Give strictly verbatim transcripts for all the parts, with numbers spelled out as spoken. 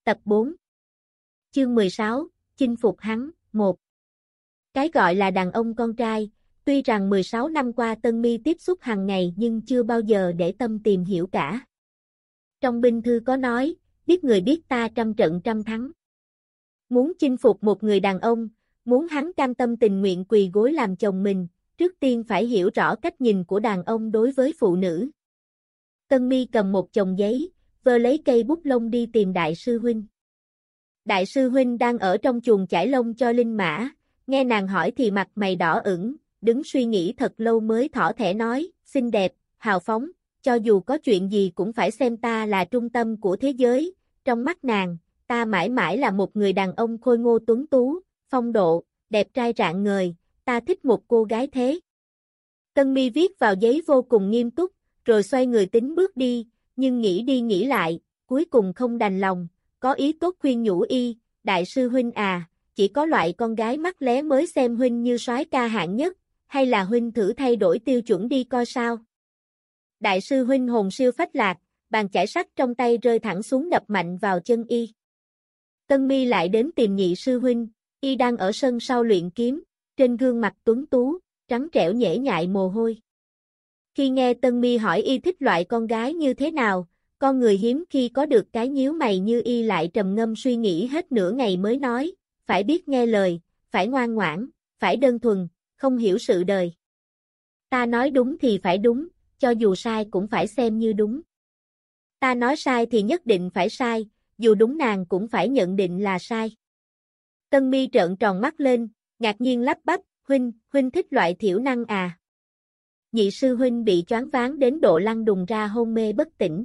Tập bốn. Chương mười sáu, chinh phục hắn, một. Cái gọi là đàn ông con trai, tuy rằng mười sáu năm qua Tân Mi tiếp xúc hàng ngày nhưng chưa bao giờ để tâm tìm hiểu cả. Trong binh thư có nói, biết người biết ta trăm trận trăm thắng. Muốn chinh phục một người đàn ông, muốn hắn cam tâm tình nguyện quỳ gối làm chồng mình, trước tiên phải hiểu rõ cách nhìn của đàn ông đối với phụ nữ. Tân Mi cầm một chồng giấy, vơ lấy cây bút lông đi tìm đại sư huynh. Đại sư huynh đang ở trong chuồng chải lông cho linh mã, nghe nàng hỏi thì mặt mày đỏ ửng, đứng suy nghĩ thật lâu mới thỏ thẻ nói, xinh đẹp, hào phóng, cho dù có chuyện gì cũng phải xem ta là trung tâm của thế giới, trong mắt nàng, ta mãi mãi là một người đàn ông khôi ngô tuấn tú, phong độ, đẹp trai rạng ngời, ta thích một cô gái thế. Tân Mi viết vào giấy vô cùng nghiêm túc, rồi xoay người tính bước đi, nhưng nghĩ đi nghĩ lại, cuối cùng không đành lòng, có ý tốt khuyên nhủ y, đại sư huynh à, chỉ có loại con gái mắt lé mới xem huynh như soái ca hạng nhất, hay là huynh thử thay đổi tiêu chuẩn đi coi sao. Đại sư huynh hồn siêu phách lạc, bàn chải sắt trong tay rơi thẳng xuống đập mạnh vào chân y. Tân Mi lại đến tìm nhị sư huynh, y đang ở sân sau luyện kiếm, trên gương mặt tuấn tú, trắng trẻo nhễ nhại mồ hôi. Khi nghe Tân Mi hỏi y thích loại con gái như thế nào, con người hiếm khi có được cái nhíu mày như y lại trầm ngâm suy nghĩ hết nửa ngày mới nói, phải biết nghe lời, phải ngoan ngoãn, phải đơn thuần, không hiểu sự đời. Ta nói đúng thì phải đúng, cho dù sai cũng phải xem như đúng. Ta nói sai thì nhất định phải sai, dù đúng nàng cũng phải nhận định là sai. Tân Mi trợn tròn mắt lên, ngạc nhiên lắp bắp, huynh, huynh thích loại thiểu năng à? Nhị sư huynh bị choáng váng đến độ lăn đùng ra hôn mê bất tỉnh.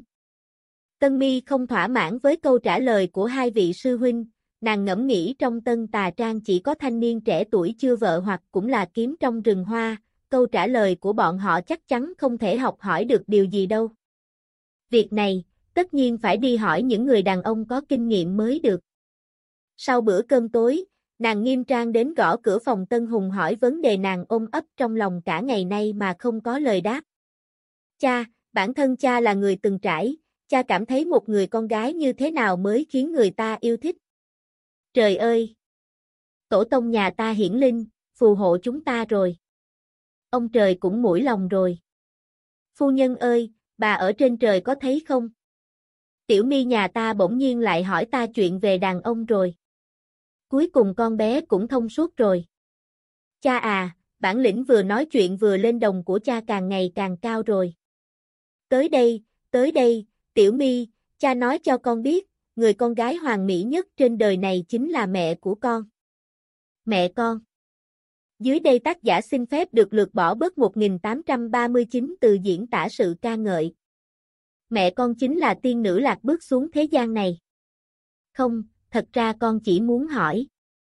Tân Mi không thỏa mãn với câu trả lời của hai vị sư huynh, nàng ngẫm nghĩ trong Tân Tà Trang chỉ có thanh niên trẻ tuổi chưa vợ hoặc cũng là kiếm trong rừng hoa, câu trả lời của bọn họ chắc chắn không thể học hỏi được điều gì đâu. Việc này, tất nhiên phải đi hỏi những người đàn ông có kinh nghiệm mới được. Sau bữa cơm tối, nàng nghiêm trang đến gõ cửa phòng Tân Hùng hỏi vấn đề nàng ôm ấp trong lòng cả ngày nay mà không có lời đáp. Cha, bản thân cha là người từng trải, cha cảm thấy một người con gái như thế nào mới khiến người ta yêu thích. Trời ơi! Tổ tông nhà ta hiển linh, phù hộ chúng ta rồi. Ông trời cũng mũi lòng rồi. Phu nhân ơi, bà ở trên trời có thấy không? Tiểu Mi nhà ta bỗng nhiên lại hỏi ta chuyện về đàn ông rồi. Cuối cùng con bé cũng thông suốt rồi. Cha à, bản lĩnh vừa nói chuyện vừa lên đồng của cha càng ngày càng cao rồi. Tới đây, tới đây, Tiểu Mi, cha nói cho con biết, người con gái hoàn mỹ nhất trên đời này chính là mẹ của con. Mẹ con. Dưới đây tác giả xin phép được lược bỏ bớt một nghìn tám trăm ba mươi chín từ diễn tả sự ca ngợi. Mẹ con chính là tiên nữ lạc bước xuống thế gian này. Không, thật ra con chỉ muốn hỏi.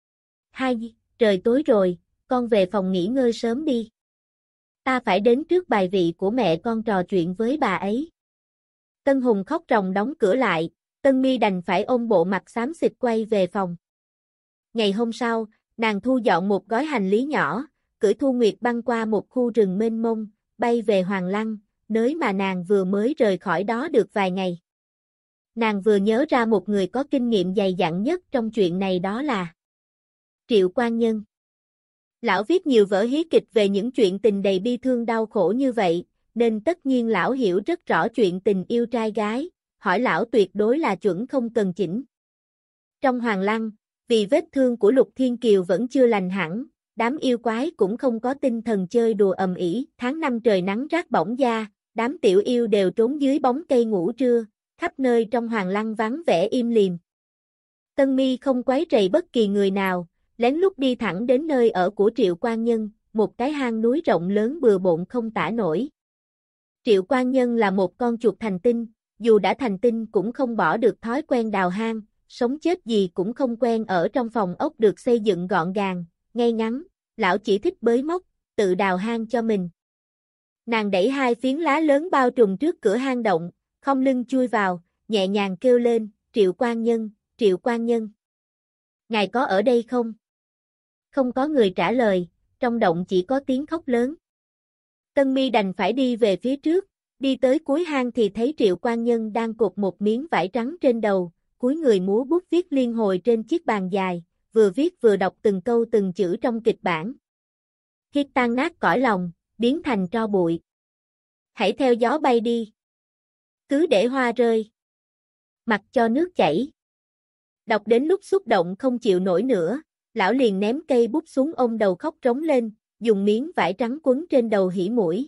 Hai, trời tối rồi, con về phòng nghỉ ngơi sớm đi. Ta phải đến trước bài vị của mẹ con trò chuyện với bà ấy. Tân Hùng khóc ròng đóng cửa lại, Tân Mi đành phải ôm bộ mặt xám xịt quay về phòng. Ngày hôm sau, nàng thu dọn một gói hành lý nhỏ, cưỡi Thu Nguyệt băng qua một khu rừng mênh mông, bay về Hoàng Lăng, nơi mà nàng vừa mới rời khỏi đó được vài ngày. Nàng vừa nhớ ra một người có kinh nghiệm dày dặn nhất trong chuyện này, đó là Triệu Quan Nhân. Lão viết nhiều vở hí kịch về những chuyện tình đầy bi thương đau khổ như vậy, nên tất nhiên lão hiểu rất rõ chuyện tình yêu trai gái, hỏi lão tuyệt đối là chuẩn không cần chỉnh. Trong Hoàng Lăng, vì vết thương của Lục Thiên Kiều vẫn chưa lành hẳn, đám yêu quái cũng không có tinh thần chơi đùa ầm ĩ. Tháng năm trời nắng rát bỏng da, đám tiểu yêu đều trốn dưới bóng cây ngủ trưa, khắp nơi trong Hoàng Lăng vắng vẻ im lìm. Tân Mi không quấy rầy bất kỳ người nào, lén lút đi thẳng đến nơi ở của Triệu Quan Nhân, một cái hang núi rộng lớn bừa bộn không tả nổi. Triệu Quan Nhân là một con chuột thành tinh, dù đã thành tinh cũng không bỏ được thói quen đào hang, sống chết gì cũng không quen ở trong phòng ốc được xây dựng gọn gàng, ngay ngắn, lão chỉ thích bới móc, tự đào hang cho mình. Nàng đẩy hai phiến lá lớn bao trùm trước cửa hang động, khom lưng chui vào, nhẹ nhàng kêu lên, Triệu Quan Nhân, Triệu Quan Nhân. Ngài có ở đây không? Không có người trả lời, trong động chỉ có tiếng khóc lớn. Tân Mi đành phải đi về phía trước, đi tới cuối hang thì thấy Triệu Quan Nhân đang cột một miếng vải trắng trên đầu, cúi người múa bút viết liên hồi trên chiếc bàn dài, vừa viết vừa đọc từng câu từng chữ trong kịch bản. Thiết tan nát cõi lòng, biến thành tro bụi. Hãy theo gió bay đi. Cứ để hoa rơi. Mặc cho nước chảy. Đọc đến lúc xúc động không chịu nổi nữa, lão liền ném cây bút xuống ôm đầu khóc trống lên, dùng miếng vải trắng quấn trên đầu hỉ mũi.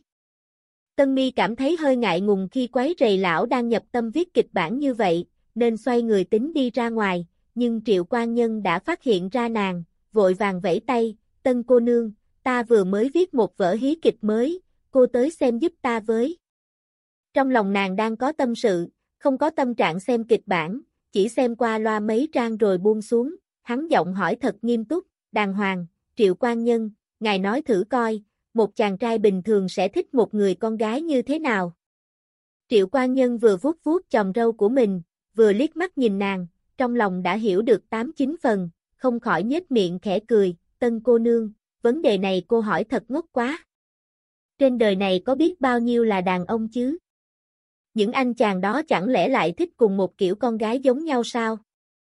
Tân Mi cảm thấy hơi ngại ngùng khi quấy rầy lão đang nhập tâm viết kịch bản như vậy, nên xoay người tính đi ra ngoài, nhưng Triệu Quan Nhân đã phát hiện ra nàng, vội vàng vẫy tay, Tân cô nương, ta vừa mới viết một vở hí kịch mới, cô tới xem giúp ta với. Trong lòng nàng đang có tâm sự, không có tâm trạng xem kịch bản, chỉ xem qua loa mấy trang rồi buông xuống, hắn giọng hỏi thật nghiêm túc, đàng hoàng, Triệu Quan Nhân, ngài nói thử coi, một chàng trai bình thường sẽ thích một người con gái như thế nào? Triệu Quan Nhân vừa vuốt vuốt chòm râu của mình, vừa liếc mắt nhìn nàng, trong lòng đã hiểu được tám chín phần, không khỏi nhếch miệng khẽ cười, Tân cô nương, vấn đề này cô hỏi thật ngốc quá. Trên đời này có biết bao nhiêu là đàn ông chứ? Những anh chàng đó chẳng lẽ lại thích cùng một kiểu con gái giống nhau sao?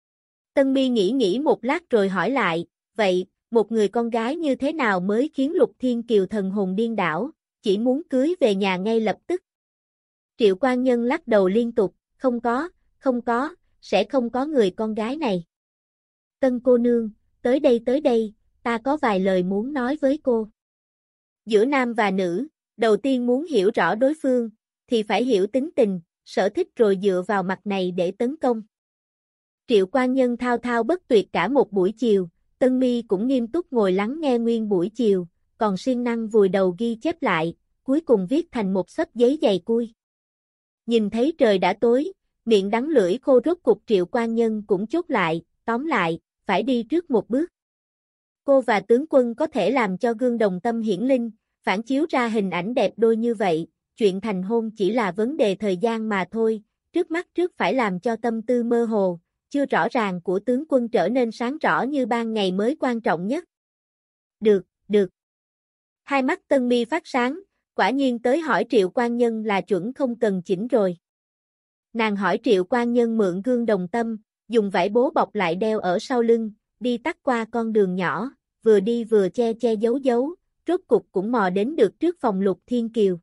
Tân Mi nghĩ nghĩ một lát rồi hỏi lại, vậy, một người con gái như thế nào mới khiến Lục Thiên Kiều thần hồn điên đảo, chỉ muốn cưới về nhà ngay lập tức? Triệu Quan Nhân lắc đầu liên tục, không có, không có, sẽ không có người con gái này. Tân cô nương, tới đây tới đây, ta có vài lời muốn nói với cô. Giữa nam và nữ, đầu tiên muốn hiểu rõ đối phương, thì phải hiểu tính tình, sở thích rồi dựa vào mặt này để tấn công. Triệu Quan Nhân thao thao bất tuyệt cả một buổi chiều, Tân Mi cũng nghiêm túc ngồi lắng nghe nguyên buổi chiều, còn siêng năng vùi đầu ghi chép lại, cuối cùng viết thành một xấp giấy dày cui. Nhìn thấy trời đã tối, miệng đắng lưỡi khô rốt cục Triệu Quan Nhân cũng chốt lại, tóm lại, phải đi trước một bước. Cô và tướng quân có thể làm cho gương đồng tâm hiển linh, phản chiếu ra hình ảnh đẹp đôi như vậy, chuyện thành hôn chỉ là vấn đề thời gian mà thôi, trước mắt trước phải làm cho tâm tư mơ hồ, chưa rõ ràng của tướng quân trở nên sáng rõ như ban ngày mới quan trọng nhất. Được, được. Hai mắt Tân Mi phát sáng, quả nhiên tới hỏi Triệu Quan Nhân là chuẩn không cần chỉnh rồi. Nàng hỏi Triệu Quan Nhân mượn gương đồng tâm, dùng vải bố bọc lại đeo ở sau lưng, đi tắt qua con đường nhỏ, vừa đi vừa che che giấu giấu, rốt cục cũng mò đến được trước phòng Lục Thiên Kiều.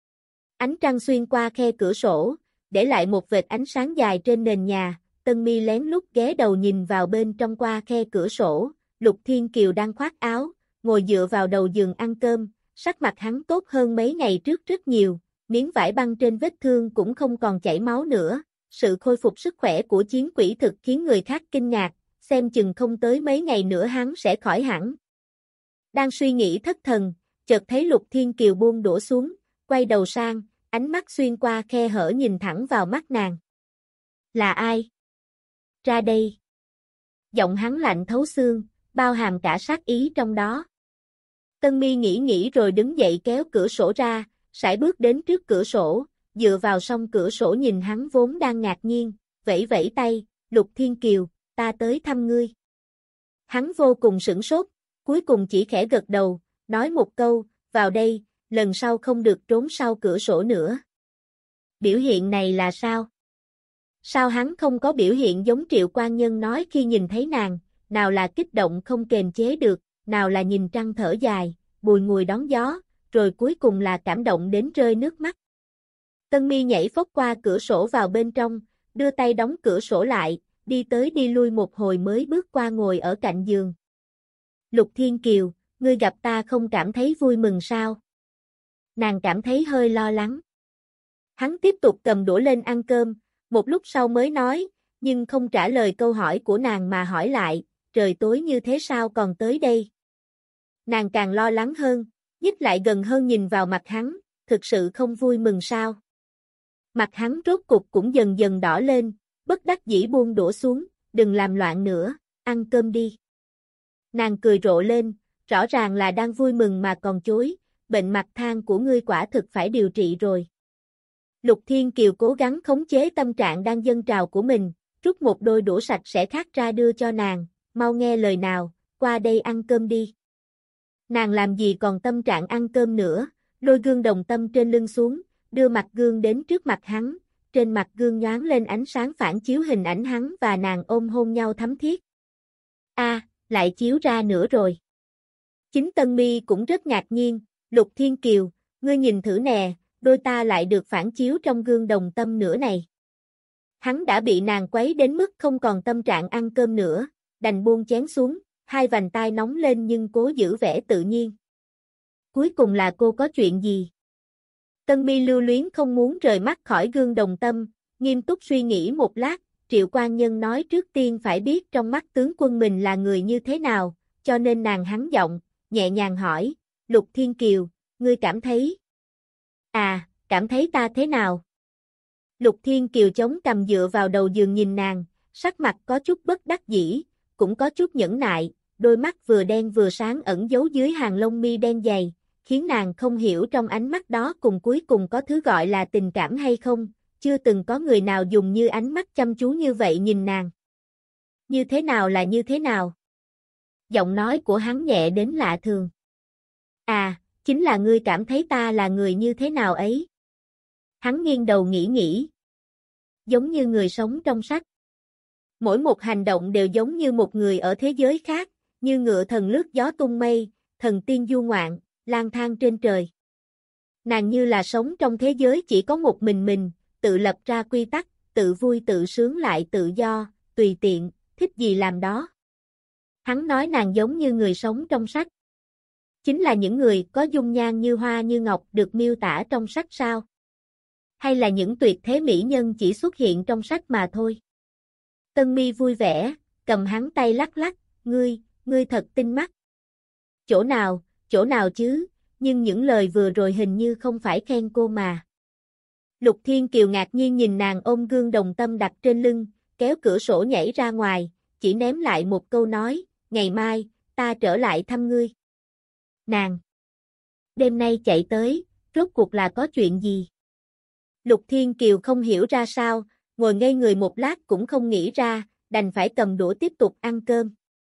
Ánh trăng xuyên qua khe cửa sổ, để lại một vệt ánh sáng dài trên nền nhà, Tân Mi lén lút ghé đầu nhìn vào bên trong qua khe cửa sổ, Lục Thiên Kiều đang khoác áo, ngồi dựa vào đầu giường ăn cơm, sắc mặt hắn tốt hơn mấy ngày trước rất nhiều, miếng vải băng trên vết thương cũng không còn chảy máu nữa, sự khôi phục sức khỏe của chiến quỷ thực khiến người khác kinh ngạc, xem chừng không tới mấy ngày nữa hắn sẽ khỏi hẳn. Đang suy nghĩ thất thần, chợt thấy Lục Thiên Kiều buông đũa xuống, quay đầu sang, ánh mắt xuyên qua khe hở nhìn thẳng vào mắt nàng. Là ai? Ra đây. Giọng hắn lạnh thấu xương, bao hàm cả sát ý trong đó. Tân Mi nghĩ nghĩ rồi đứng dậy kéo cửa sổ ra, sải bước đến trước cửa sổ, dựa vào song cửa sổ nhìn hắn vốn đang ngạc nhiên, vẫy vẫy tay, Lục Thiên Kiều, ta tới thăm ngươi. Hắn vô cùng sửng sốt, cuối cùng chỉ khẽ gật đầu, nói một câu, vào đây, lần sau không được trốn sau cửa sổ nữa. Biểu hiện này là sao? Sao hắn không có biểu hiện giống Triệu Quan Nhân nói khi nhìn thấy nàng, nào là kích động không kềm chế được, nào là nhìn trăng thở dài, bùi ngùi đón gió, rồi cuối cùng là cảm động đến rơi nước mắt. Tân Mi nhảy phóc qua cửa sổ vào bên trong, đưa tay đóng cửa sổ lại, đi tới đi lui một hồi mới bước qua ngồi ở cạnh giường. Lục Thiên Kiều, ngươi gặp ta không cảm thấy vui mừng sao? Nàng cảm thấy hơi lo lắng. Hắn tiếp tục cầm đũa lên ăn cơm, một lúc sau mới nói, nhưng không trả lời câu hỏi của nàng mà hỏi lại, trời tối như thế sao còn tới đây? Nàng càng lo lắng hơn, nhích lại gần hơn nhìn vào mặt hắn, thực sự không vui mừng sao? Mặt hắn rốt cục cũng dần dần đỏ lên, bất đắc dĩ buông đũa xuống, đừng làm loạn nữa, ăn cơm đi. Nàng cười rộ lên, rõ ràng là đang vui mừng mà còn chối, bệnh mặt than của ngươi quả thực phải điều trị rồi. Lục Thiên Kiều cố gắng khống chế tâm trạng đang dâng trào của mình, rút một đôi đũa sạch sẽ khác ra đưa cho nàng, mau nghe lời nào, qua đây ăn cơm đi. Nàng làm gì còn tâm trạng ăn cơm nữa, lôi gương đồng tâm trên lưng xuống, đưa mặt gương đến trước mặt hắn, trên mặt gương nhoáng lên ánh sáng phản chiếu hình ảnh hắn và nàng ôm hôn nhau thắm thiết. A, à, lại chiếu ra nữa rồi. Chính Tân Mi cũng rất ngạc nhiên, Lục Thiên Kiều, ngươi nhìn thử nè, đôi ta lại được phản chiếu trong gương đồng tâm nữa này. Hắn đã bị nàng quấy đến mức không còn tâm trạng ăn cơm nữa, đành buông chén xuống, hai vành tai nóng lên nhưng cố giữ vẻ tự nhiên. Cuối cùng là cô có chuyện gì? Tân Mi lưu luyến không muốn rời mắt khỏi gương đồng tâm, nghiêm túc suy nghĩ một lát, Triệu Quan Nhân nói trước tiên phải biết trong mắt tướng quân mình là người như thế nào, cho nên nàng hắn giọng, nhẹ nhàng hỏi, Lục Thiên Kiều, ngươi cảm thấy? À, cảm thấy ta thế nào? Lục Thiên Kiều chống cằm dựa vào đầu giường nhìn nàng, sắc mặt có chút bất đắc dĩ, cũng có chút nhẫn nại, đôi mắt vừa đen vừa sáng ẩn giấu dưới hàng lông mi đen dày, khiến nàng không hiểu trong ánh mắt đó cùng cuối cùng có thứ gọi là tình cảm hay không, chưa từng có người nào dùng như ánh mắt chăm chú như vậy nhìn nàng. Như thế nào là như thế nào? Giọng nói của hắn nhẹ đến lạ thường. À, chính là ngươi cảm thấy ta là người như thế nào ấy. Hắn nghiêng đầu nghĩ nghĩ. Giống như người sống trong sách. Mỗi một hành động đều giống như một người ở thế giới khác, như ngựa thần lướt gió tung mây, thần tiên du ngoạn, lang thang trên trời. Nàng như là sống trong thế giới chỉ có một mình mình, tự lập ra quy tắc, tự vui tự sướng lại tự do, tùy tiện, thích gì làm đó. Hắn nói nàng giống như người sống trong sách. Chính là những người có dung nhan như hoa như ngọc được miêu tả trong sách sao? Hay là những tuyệt thế mỹ nhân chỉ xuất hiện trong sách mà thôi? Tân Mi vui vẻ, cầm hắn tay lắc lắc, ngươi, ngươi thật tinh mắt. Chỗ nào, chỗ nào chứ, nhưng những lời vừa rồi hình như không phải khen cô mà. Lục Thiên Kiều ngạc nhiên nhìn nàng ôm gương đồng tâm đặt trên lưng, kéo cửa sổ nhảy ra ngoài, chỉ ném lại một câu nói, ngày mai, ta trở lại thăm ngươi. Nàng! Đêm nay chạy tới, rốt cuộc là có chuyện gì? Lục Thiên Kiều không hiểu ra sao, ngồi ngây người một lát cũng không nghĩ ra, đành phải cầm đũa tiếp tục ăn cơm.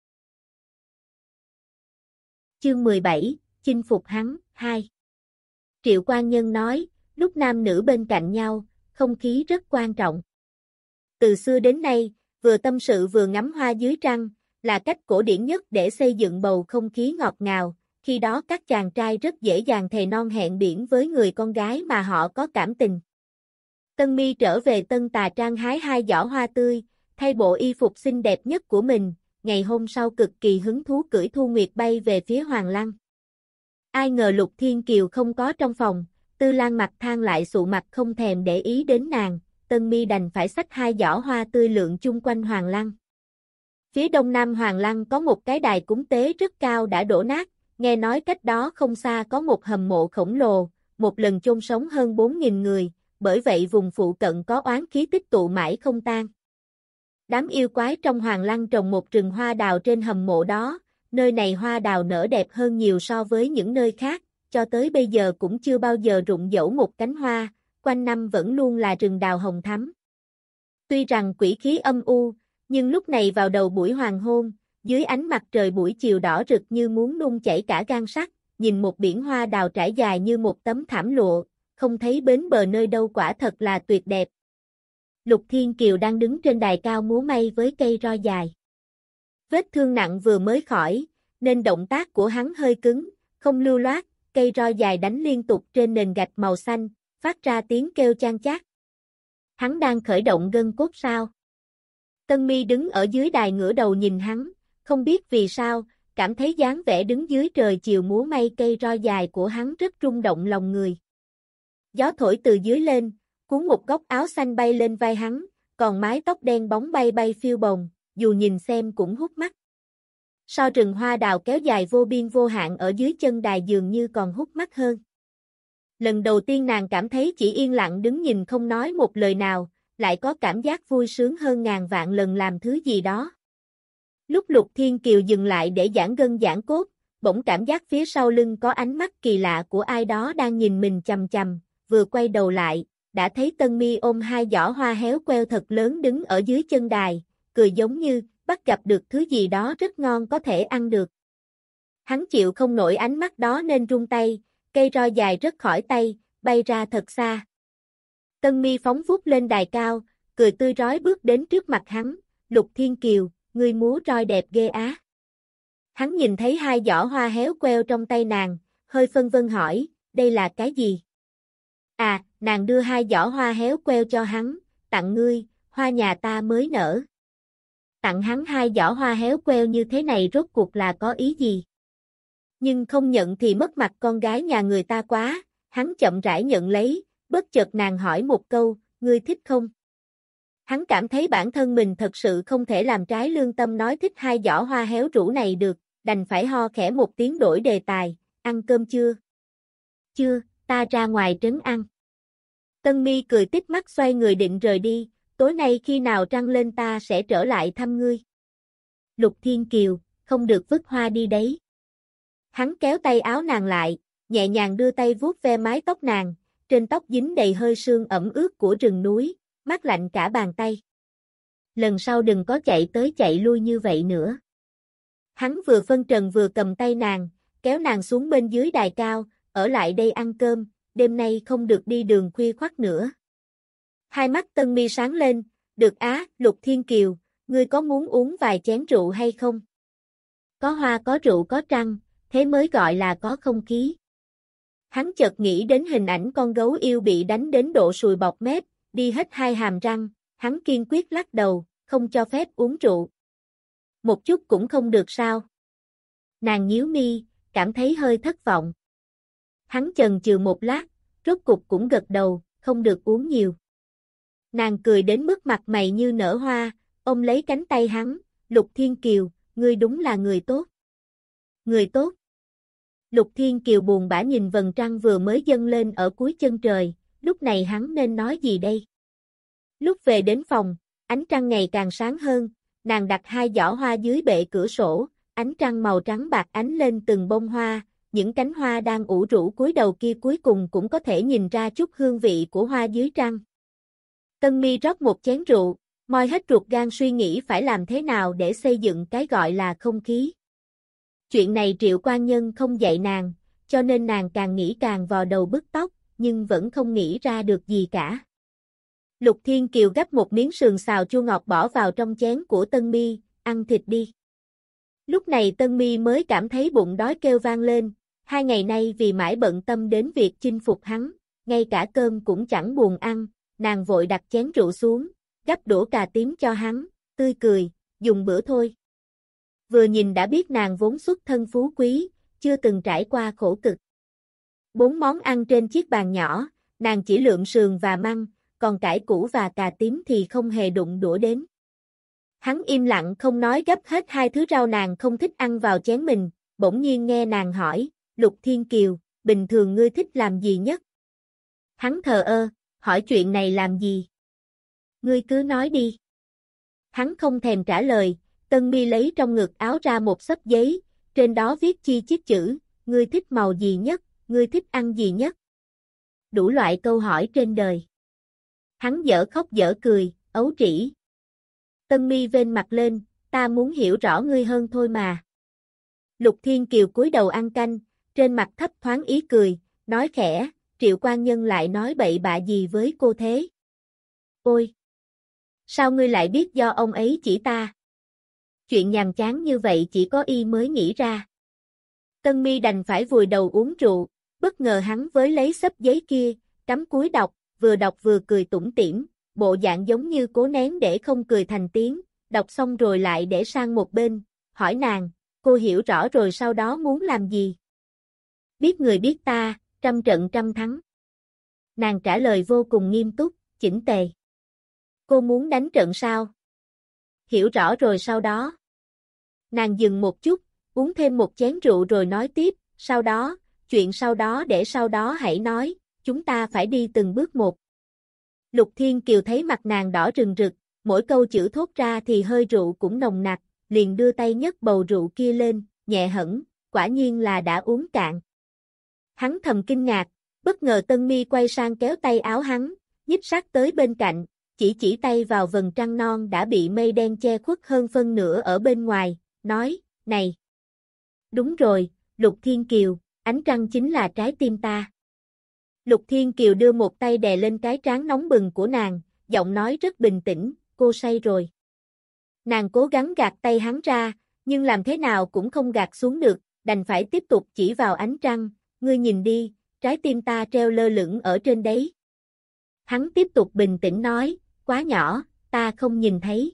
Chương mười bảy, chinh phục hắn, hai. Triệu Quan Nhân nói, lúc nam nữ bên cạnh nhau, không khí rất quan trọng. Từ xưa đến nay, vừa tâm sự vừa ngắm hoa dưới trăng, là cách cổ điển nhất để xây dựng bầu không khí ngọt ngào, khi đó các chàng trai rất dễ dàng thề non hẹn biển với người con gái mà họ có cảm tình. Tân Mi trở về Tân Tà Trang hái hai giỏ hoa tươi, thay bộ y phục xinh đẹp nhất của mình, ngày hôm sau cực kỳ hứng thú cưỡi Thu Nguyệt bay về phía Hoàng Lăng. Ai ngờ Lục Thiên Kiều không có trong phòng, Tư Lan mặt than lại sụ mặt không thèm để ý đến nàng, Tân Mi đành phải xách hai giỏ hoa tươi lượn chung quanh Hoàng Lăng. Phía đông nam Hoàng Lăng có một cái đài cúng tế rất cao đã đổ nát, nghe nói cách đó không xa có một hầm mộ khổng lồ, một lần chôn sống hơn bốn nghìn người, bởi vậy vùng phụ cận có oán khí tích tụ mãi không tan. Đám yêu quái trong Hoàng Lăng trồng một rừng hoa đào trên hầm mộ đó, nơi này hoa đào nở đẹp hơn nhiều so với những nơi khác, cho tới bây giờ cũng chưa bao giờ rụng dẫu một cánh hoa, quanh năm vẫn luôn là rừng đào hồng thắm. Tuy rằng quỷ khí âm u, nhưng lúc này vào đầu buổi hoàng hôn, dưới ánh mặt trời buổi chiều đỏ rực như muốn nung chảy cả gan sắt, nhìn một biển hoa đào trải dài như một tấm thảm lụa, không thấy bến bờ nơi đâu quả thật là tuyệt đẹp. Lục Thiên Kiều đang đứng trên đài cao múa may với cây roi dài. Vết thương nặng vừa mới khỏi, nên động tác của hắn hơi cứng, không lưu loát, cây roi dài đánh liên tục trên nền gạch màu xanh, phát ra tiếng kêu chan chát. Hắn đang khởi động gân cốt sao? Tân Mi đứng ở dưới đài ngửa đầu nhìn hắn, không biết vì sao, cảm thấy dáng vẻ đứng dưới trời chiều múa may cây roi dài của hắn rất rung động lòng người. Gió thổi từ dưới lên, cuốn một góc áo xanh bay lên vai hắn, còn mái tóc đen bóng bay bay phiêu bồng, dù nhìn xem cũng hút mắt. So rừng hoa đào kéo dài vô biên vô hạn ở dưới chân đài dường như còn hút mắt hơn. Lần đầu tiên nàng cảm thấy chỉ yên lặng đứng nhìn không nói một lời nào, lại có cảm giác vui sướng hơn ngàn vạn lần làm thứ gì đó. Lúc Lục Thiên Kiều dừng lại để giãn gân giãn cốt, bỗng cảm giác phía sau lưng có ánh mắt kỳ lạ của ai đó đang nhìn mình chằm chằm, vừa quay đầu lại, đã thấy Tân Mi ôm hai giỏ hoa héo queo thật lớn đứng ở dưới chân đài, cười giống như bắt gặp được thứ gì đó rất ngon có thể ăn được. Hắn chịu không nổi ánh mắt đó nên run tay, cây roi dài rớt khỏi tay, bay ra thật xa. Tân Mi phóng vút lên đài cao, cười tươi rói bước đến trước mặt hắn, Lục Thiên Kiều, ngươi múa roi đẹp ghê á. Hắn nhìn thấy hai giỏ hoa héo queo trong tay nàng, hơi phân vân hỏi, đây là cái gì? À, nàng đưa hai giỏ hoa héo queo cho hắn, tặng ngươi, hoa nhà ta mới nở. Tặng hắn hai giỏ hoa héo queo như thế này rốt cuộc là có ý gì? Nhưng không nhận thì mất mặt con gái nhà người ta quá, hắn chậm rãi nhận lấy, bất chợt nàng hỏi một câu, ngươi thích không? Hắn cảm thấy bản thân mình thật sự không thể làm trái lương tâm nói thích hai giỏ hoa héo rũ này được, đành phải ho khẽ một tiếng đổi đề tài, ăn cơm chưa? Chưa, ta ra ngoài trấn ăn. Tân Mi cười tít mắt xoay người định rời đi, tối nay khi nào trăng lên ta sẽ trở lại thăm ngươi. Lục Thiên Kiều, không được vứt hoa đi đấy. Hắn kéo tay áo nàng lại, nhẹ nhàng đưa tay vuốt ve mái tóc nàng, trên tóc dính đầy hơi sương ẩm ướt của rừng núi, mát lạnh cả bàn tay. Lần sau đừng có chạy tới chạy lui như vậy nữa. Hắn vừa phân trần vừa cầm tay nàng, kéo nàng xuống bên dưới đài cao, ở lại đây ăn cơm, đêm nay không được đi đường khuya khoắt nữa. Hai mắt Tân Mi sáng lên, được á, Lục Thiên Kiều, ngươi có muốn uống vài chén rượu hay không? Có hoa có rượu có trăng, thế mới gọi là có không khí. Hắn chợt nghĩ đến hình ảnh con gấu yêu bị đánh đến độ sùi bọt mép, đi hết hai hàm răng, hắn kiên quyết lắc đầu, không cho phép uống rượu. Một chút cũng không được sao? Nàng nhíu mi, cảm thấy hơi thất vọng. Hắn chần chừ một lát, rốt cục cũng gật đầu, không được uống nhiều. Nàng cười đến mức mặt mày như nở hoa, ôm lấy cánh tay hắn, Lục Thiên Kiều, ngươi đúng là người tốt. Người tốt. Lục Thiên Kiều buồn bã nhìn vầng trăng vừa mới dâng lên ở cuối chân trời, lúc này hắn nên nói gì đây? Lúc về đến phòng, ánh trăng ngày càng sáng hơn, nàng đặt hai giỏ hoa dưới bệ cửa sổ, ánh trăng màu trắng bạc ánh lên từng bông hoa, những cánh hoa đang ủ rũ cúi đầu kia cuối cùng cũng có thể nhìn ra chút hương vị của hoa dưới trăng. Tân Mi rót một chén rượu, moi hết ruột gan suy nghĩ phải làm thế nào để xây dựng cái gọi là không khí. Chuyện này Triệu Quan Nhân không dạy nàng, cho nên nàng càng nghĩ càng vò đầu bứt tóc, nhưng vẫn không nghĩ ra được gì cả. Lục Thiên Kiều gắp một miếng sườn xào chua ngọt bỏ vào trong chén của Tân Mi, ăn thịt đi. Lúc này Tân Mi mới cảm thấy bụng đói kêu vang lên, hai ngày nay vì mãi bận tâm đến việc chinh phục hắn, ngay cả cơm cũng chẳng buồn ăn, nàng vội đặt chén rượu xuống, gắp đũa cà tím cho hắn, tươi cười, dùng bữa thôi. Vừa nhìn đã biết nàng vốn xuất thân phú quý, chưa từng trải qua khổ cực. Bốn món ăn trên chiếc bàn nhỏ, nàng chỉ lượm sườn và măng, còn cải củ và cà tím thì không hề đụng đũa đến. Hắn im lặng không nói gấp hết hai thứ rau nàng không thích ăn vào chén mình, bỗng nhiên nghe nàng hỏi, Lục Thiên Kiều, bình thường ngươi thích làm gì nhất? Hắn thờ ơ, hỏi chuyện này làm gì? Ngươi cứ nói đi. Hắn không thèm trả lời, Tân Mi lấy trong ngực áo ra một xấp giấy, trên đó viết chi chít chữ, ngươi thích màu gì nhất, ngươi thích ăn gì nhất? Đủ loại câu hỏi trên đời. Hắn dở khóc dở cười, ấu trĩ. Tân Mi vênh mặt lên, ta muốn hiểu rõ ngươi hơn thôi mà. Lục Thiên Kiều cúi đầu ăn canh, trên mặt thấp thoáng ý cười, nói khẽ, Triệu Quan Nhân lại nói bậy bạ gì với cô thế? Ôi! Sao ngươi lại biết do ông ấy chỉ ta? Chuyện nhàm chán như vậy chỉ có y mới nghĩ ra. Tân Mi đành phải vùi đầu uống rượu, bất ngờ hắn với lấy xấp giấy kia, cắm cúi đọc, vừa đọc vừa cười tủm tỉm, bộ dạng giống như cố nén để không cười thành tiếng, đọc xong rồi lại để sang một bên, hỏi nàng, cô hiểu rõ rồi sau đó muốn làm gì? Biết người biết ta, trăm trận trăm thắng. Nàng trả lời vô cùng nghiêm túc, chỉnh tề. Cô muốn đánh trận sao? Hiểu rõ rồi sau đó. Nàng dừng một chút, uống thêm một chén rượu rồi nói tiếp, sau đó, chuyện sau đó để sau đó hãy nói, chúng ta phải đi từng bước một. Lục Thiên Kiều thấy mặt nàng đỏ rừng rực, mỗi câu chữ thốt ra thì hơi rượu cũng nồng nặc, liền đưa tay nhấc bầu rượu kia lên, nhẹ hẳn, quả nhiên là đã uống cạn. Hắn thầm kinh ngạc, bất ngờ Tân Mi quay sang kéo tay áo hắn, nhích sát tới bên cạnh, chỉ chỉ tay vào vầng trăng non đã bị mây đen che khuất hơn phân nửa ở bên ngoài, nói, này. Đúng rồi, Lục Thiên Kiều, ánh trăng chính là trái tim ta. Lục Thiên Kiều đưa một tay đè lên cái trán nóng bừng của nàng, giọng nói rất bình tĩnh, cô say rồi. Nàng cố gắng gạt tay hắn ra, nhưng làm thế nào cũng không gạt xuống được, đành phải tiếp tục chỉ vào ánh trăng, ngươi nhìn đi, trái tim ta treo lơ lửng ở trên đấy. Hắn tiếp tục bình tĩnh nói, quá nhỏ, ta không nhìn thấy.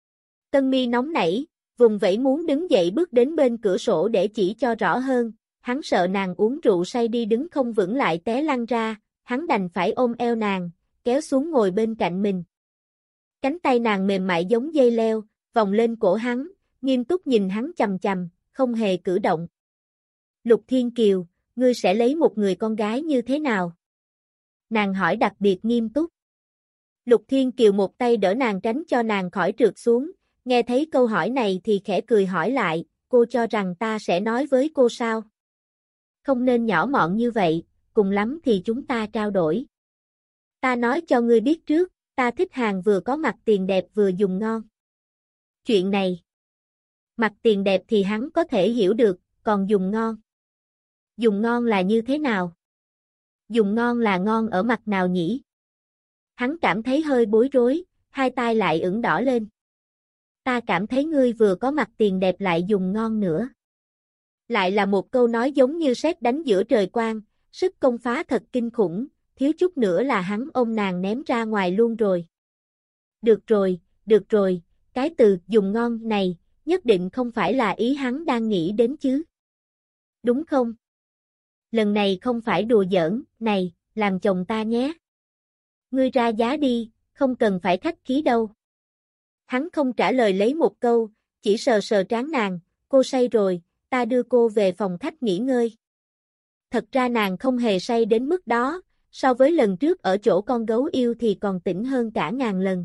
Tân Mi nóng nảy, vùng vẫy muốn đứng dậy bước đến bên cửa sổ để chỉ cho rõ hơn, hắn sợ nàng uống rượu say đi đứng không vững lại té lăn ra, hắn đành phải ôm eo nàng, kéo xuống ngồi bên cạnh mình. Cánh tay nàng mềm mại giống dây leo, vòng lên cổ hắn, nghiêm túc nhìn hắn chằm chằm, không hề cử động. Lục Thiên Kiều, ngươi sẽ lấy một người con gái như thế nào? Nàng hỏi đặc biệt nghiêm túc. Lục Thiên Kiều một tay đỡ nàng tránh cho nàng khỏi trượt xuống, nghe thấy câu hỏi này thì khẽ cười hỏi lại, cô cho rằng ta sẽ nói với cô sao? Không nên nhỏ mọn như vậy, cùng lắm thì chúng ta trao đổi. Ta nói cho ngươi biết trước, ta thích hàng vừa có mặt tiền đẹp vừa dùng ngon. Chuyện này, mặt tiền đẹp thì hắn có thể hiểu được, còn dùng ngon. Dùng ngon là như thế nào? Dùng ngon là ngon ở mặt nào nhỉ? Hắn cảm thấy hơi bối rối, hai tai lại ửng đỏ lên. Ta cảm thấy ngươi vừa có mặt tiền đẹp lại dùng ngon nữa. Lại là một câu nói giống như sét đánh giữa trời quang, sức công phá thật kinh khủng, thiếu chút nữa là hắn ôm nàng ném ra ngoài luôn rồi. Được rồi, được rồi, cái từ dùng ngon này, nhất định không phải là ý hắn đang nghĩ đến chứ. Đúng không? Lần này không phải đùa giỡn, này, làm chồng ta nhé. Ngươi ra giá đi, không cần phải khách khí đâu. Hắn không trả lời lấy một câu, chỉ sờ sờ trán nàng, cô say rồi, ta đưa cô về phòng khách nghỉ ngơi. Thật ra nàng không hề say đến mức đó, so với lần trước ở chỗ con gấu yêu thì còn tỉnh hơn cả ngàn lần.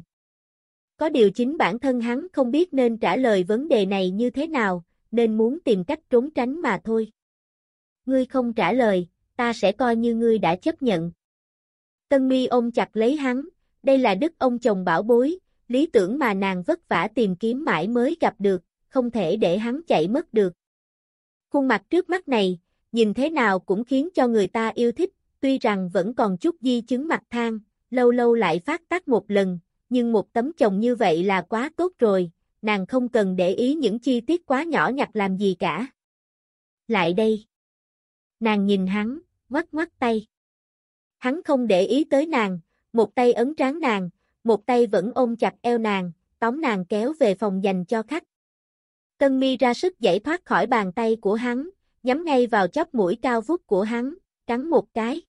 Có điều chính bản thân hắn không biết nên trả lời vấn đề này như thế nào, nên muốn tìm cách trốn tránh mà thôi. Ngươi không trả lời, ta sẽ coi như ngươi đã chấp nhận. Tân Mi ôm chặt lấy hắn, đây là đức ông chồng bảo bối, lý tưởng mà nàng vất vả tìm kiếm mãi mới gặp được, không thể để hắn chạy mất được. Khuôn mặt trước mắt này, nhìn thế nào cũng khiến cho người ta yêu thích, tuy rằng vẫn còn chút di chứng mặt than, lâu lâu lại phát tác một lần, nhưng một tấm chồng như vậy là quá tốt rồi, nàng không cần để ý những chi tiết quá nhỏ nhặt làm gì cả. Lại đây. Nàng nhìn hắn, ngoắc ngoắc tay. Hắn không để ý tới nàng, một tay ấn trán nàng, một tay vẫn ôm chặt eo nàng, tóm nàng kéo về phòng dành cho khách. Tân Mi ra sức giải thoát khỏi bàn tay của hắn, nhắm ngay vào chóp mũi cao vút của hắn, cắn một cái.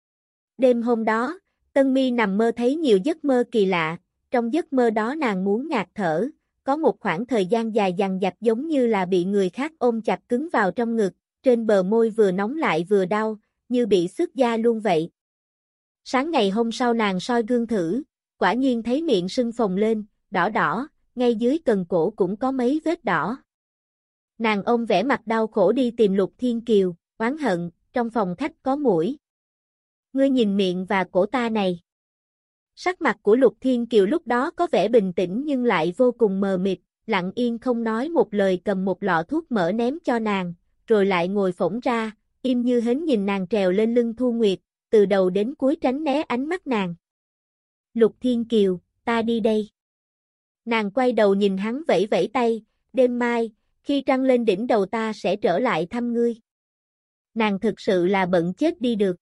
Đêm hôm đó, Tân Mi nằm mơ thấy nhiều giấc mơ kỳ lạ, trong giấc mơ đó nàng muốn ngạt thở, có một khoảng thời gian dài dằng dặc giống như là bị người khác ôm chặt cứng vào trong ngực, trên bờ môi vừa nóng lại vừa đau, như bị xước da luôn vậy. Sáng ngày hôm sau nàng soi gương thử, quả nhiên thấy miệng sưng phồng lên, đỏ đỏ, ngay dưới cần cổ cũng có mấy vết đỏ. Nàng ôm vẻ mặt đau khổ đi tìm Lục Thiên Kiều, oán hận, trong phòng khách có muỗi. Ngươi nhìn miệng và cổ ta này. Sắc mặt của Lục Thiên Kiều lúc đó có vẻ bình tĩnh nhưng lại vô cùng mờ mịt, lặng yên không nói một lời cầm một lọ thuốc mỡ ném cho nàng, rồi lại ngồi phỗng ra, im như hến nhìn nàng trèo lên lưng Thu Nguyệt, từ đầu đến cuối tránh né ánh mắt nàng. Lục Thiên Kiều, ta đi đây. Nàng quay đầu nhìn hắn vẫy vẫy tay, đêm mai, khi trăng lên đỉnh đầu ta sẽ trở lại thăm ngươi. Nàng thực sự là bận chết đi được.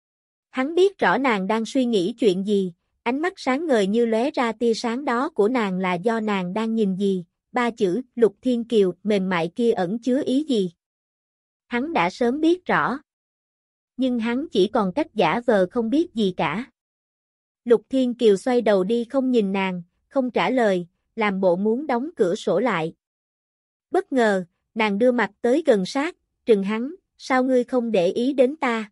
Hắn biết rõ nàng đang suy nghĩ chuyện gì, ánh mắt sáng ngời như lóe ra tia sáng đó của nàng là do nàng đang nhìn gì, ba chữ Lục Thiên Kiều mềm mại kia ẩn chứa ý gì. Hắn đã sớm biết rõ. Nhưng hắn chỉ còn cách giả vờ không biết gì cả. Lục Thiên Kiều xoay đầu đi không nhìn nàng, không trả lời, làm bộ muốn đóng cửa sổ lại. Bất ngờ, nàng đưa mặt tới gần sát, trừng hắn, sao ngươi không để ý đến ta?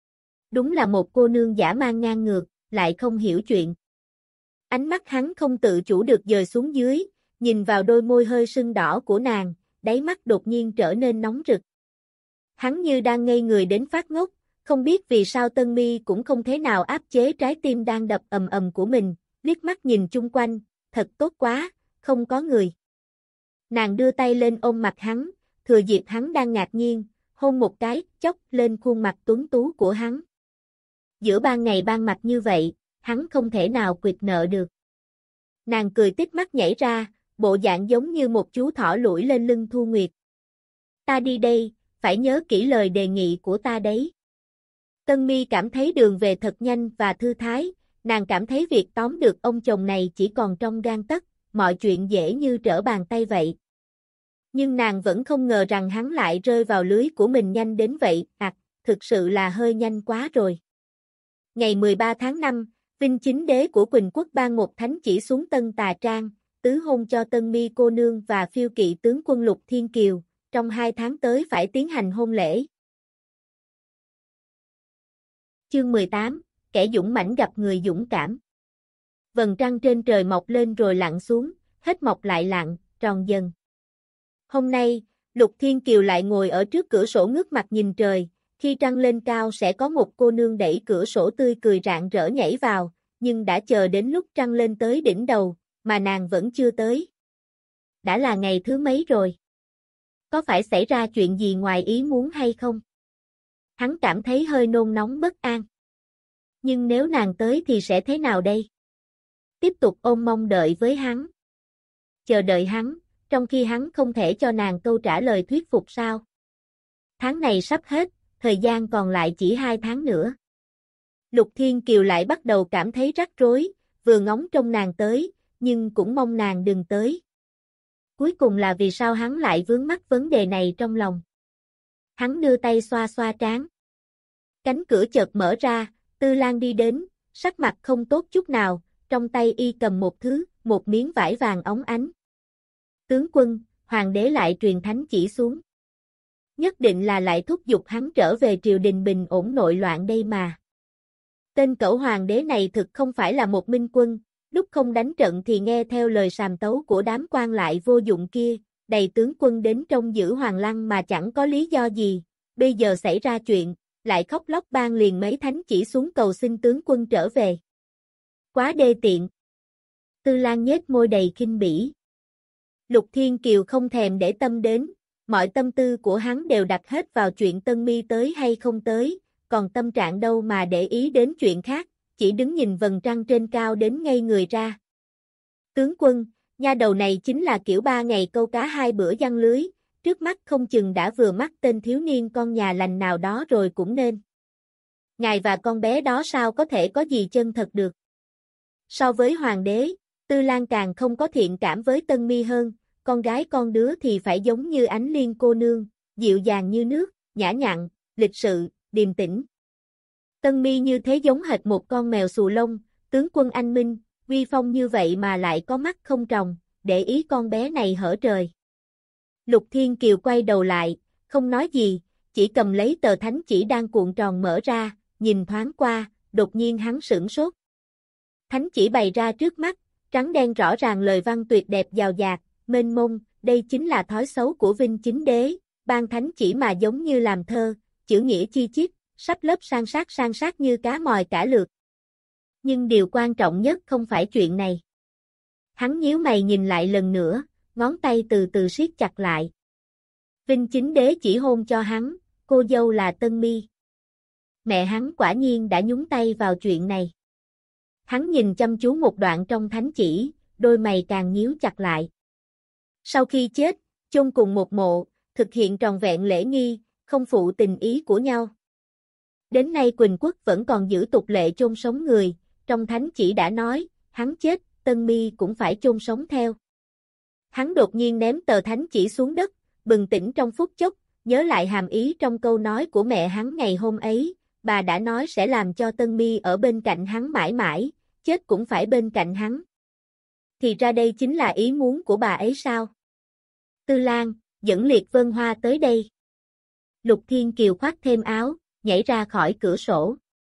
Đúng là một cô nương dã man ngang ngược, lại không hiểu chuyện. Ánh mắt hắn không tự chủ được dời xuống dưới, nhìn vào đôi môi hơi sưng đỏ của nàng, đáy mắt đột nhiên trở nên nóng rực. Hắn như đang ngây người đến phát ngốc, không biết vì sao Tân Mi cũng không thế nào áp chế trái tim đang đập ầm ầm của mình, liếc mắt nhìn chung quanh, thật tốt quá, không có người. Nàng đưa tay lên ôm mặt hắn, thừa dịp hắn đang ngạc nhiên, hôn một cái, chốc lên khuôn mặt tuấn tú của hắn. giữa ban ngày ban mặt như vậy, hắn không thể nào quỵt nợ được. Nàng cười tít mắt nhảy ra, bộ dạng giống như một chú thỏ lủi lên lưng Thu Nguyệt. Ta đi đây, phải nhớ kỹ lời đề nghị của ta đấy. Tân Mi cảm thấy đường về thật nhanh và thư thái, nàng cảm thấy việc tóm được ông chồng này chỉ còn trong gang tấc, mọi chuyện dễ như trở bàn tay vậy. Nhưng nàng vẫn không ngờ rằng hắn lại rơi vào lưới của mình nhanh đến vậy, ặc, à, thực sự là hơi nhanh quá rồi. Ngày mười ba tháng năm, Vinh Chính Đế của Quỳnh Quốc ban một thánh chỉ xuống Tân Tà Trang, tứ hôn cho Tân Mi cô nương và phiêu kỵ tướng quân Lục Thiên Kiều, trong hai tháng tới phải tiến hành hôn lễ. Chương mười tám, kẻ dũng mãnh gặp người dũng cảm. Vầng trăng trên trời mọc lên rồi lặn xuống, hết mọc lại lặn, tròn dần. Hôm nay, Lục Thiên Kiều lại ngồi ở trước cửa sổ ngước mặt nhìn trời, khi trăng lên cao sẽ có một cô nương đẩy cửa sổ tươi cười rạng rỡ nhảy vào, nhưng đã chờ đến lúc trăng lên tới đỉnh đầu, mà nàng vẫn chưa tới. Đã là ngày thứ mấy rồi? Có phải xảy ra chuyện gì ngoài ý muốn hay không? Hắn cảm thấy hơi nôn nóng bất an. Nhưng nếu nàng tới thì sẽ thế nào đây? Tiếp tục ôm mong đợi với hắn. Chờ đợi hắn, trong khi hắn không thể cho nàng câu trả lời thuyết phục sao? Tháng này sắp hết, thời gian còn lại chỉ hai tháng nữa. Lục Thiên Kiều lại bắt đầu cảm thấy rắc rối, vừa ngóng trông nàng tới, nhưng cũng mong nàng đừng tới. Cuối cùng là vì sao hắn lại vướng mắc vấn đề này trong lòng? Hắn đưa tay xoa xoa trán. Cánh cửa chợt mở ra, Tư Lan đi đến, sắc mặt không tốt chút nào, trong tay y cầm một thứ, một miếng vải vàng óng ánh. Tướng quân, hoàng đế lại truyền thánh chỉ xuống. Nhất định là lại thúc giục hắn trở về triều đình bình ổn nội loạn đây mà. Tên cẩu hoàng đế này thực không phải là một minh quân, lúc không đánh trận thì nghe theo lời sàm tấu của đám quan lại vô dụng kia, đầy tướng quân đến trông giữ hoàng lăng mà chẳng có lý do gì, bây giờ xảy ra chuyện, lại khóc lóc ban liền mấy thánh chỉ xuống cầu xin tướng quân trở về. Quá đê tiện. Tư Lan nhếch môi đầy khinh bỉ. Lục Thiên Kiều không thèm để tâm đến, mọi tâm tư của hắn đều đặt hết vào chuyện Tân Mi tới hay không tới, còn tâm trạng đâu mà để ý đến chuyện khác, chỉ đứng nhìn vầng trăng trên cao đến ngây người ra. Tướng quân, nha đầu này chính là kiểu ba ngày câu cá hai bữa giăng lưới, trước mắt không chừng đã vừa mắt tên thiếu niên con nhà lành nào đó rồi cũng nên. Ngài và con bé đó sao có thể có gì chân thật được. So với hoàng đế, Tư Lan càng không có thiện cảm với Tân Mi hơn, con gái con đứa thì phải giống như Ánh Liên cô nương, dịu dàng như nước, nhã nhặn, lịch sự, điềm tĩnh. Tân Mi như thế giống hệt một con mèo xù lông, tướng quân anh minh, uy phong như vậy mà lại có mắt không tròng, để ý con bé này hở trời. Lục Thiên Kiều quay đầu lại, không nói gì, chỉ cầm lấy tờ thánh chỉ đang cuộn tròn mở ra, nhìn thoáng qua, đột nhiên hắn sửng sốt. Thánh chỉ bày ra trước mắt, trắng đen rõ ràng lời văn tuyệt đẹp dào dạt, mênh mông, đây chính là thói xấu của Vinh Chính Đế, ban thánh chỉ mà giống như làm thơ, chữ nghĩa chi chít, sắp lớp san sát san sát như cá mòi cả lượt. Nhưng điều quan trọng nhất không phải chuyện này. Hắn nhíu mày nhìn lại lần nữa, ngón tay từ từ siết chặt lại. Vinh Chính Đế chỉ hôn cho hắn, cô dâu là Tân Mi. Mẹ hắn quả nhiên đã nhúng tay vào chuyện này. Hắn nhìn chăm chú một đoạn trong thánh chỉ, đôi mày càng nhíu chặt lại. Sau khi chết, chôn cùng một mộ, thực hiện tròn vẹn lễ nghi, không phụ tình ý của nhau. Đến nay Quỳnh Quốc vẫn còn giữ tục lệ chôn sống người, trong thánh chỉ đã nói, hắn chết, Tân Mi cũng phải chôn sống theo. Hắn đột nhiên ném tờ thánh chỉ xuống đất, bừng tỉnh trong phút chốc, nhớ lại hàm ý trong câu nói của mẹ hắn ngày hôm ấy, bà đã nói sẽ làm cho Tân Mi ở bên cạnh hắn mãi mãi, chết cũng phải bên cạnh hắn. Thì ra đây chính là ý muốn của bà ấy sao? Tư Lan, dẫn Liệt Vân Hoa tới đây. Lục Thiên Kiều khoác thêm áo, nhảy ra khỏi cửa sổ.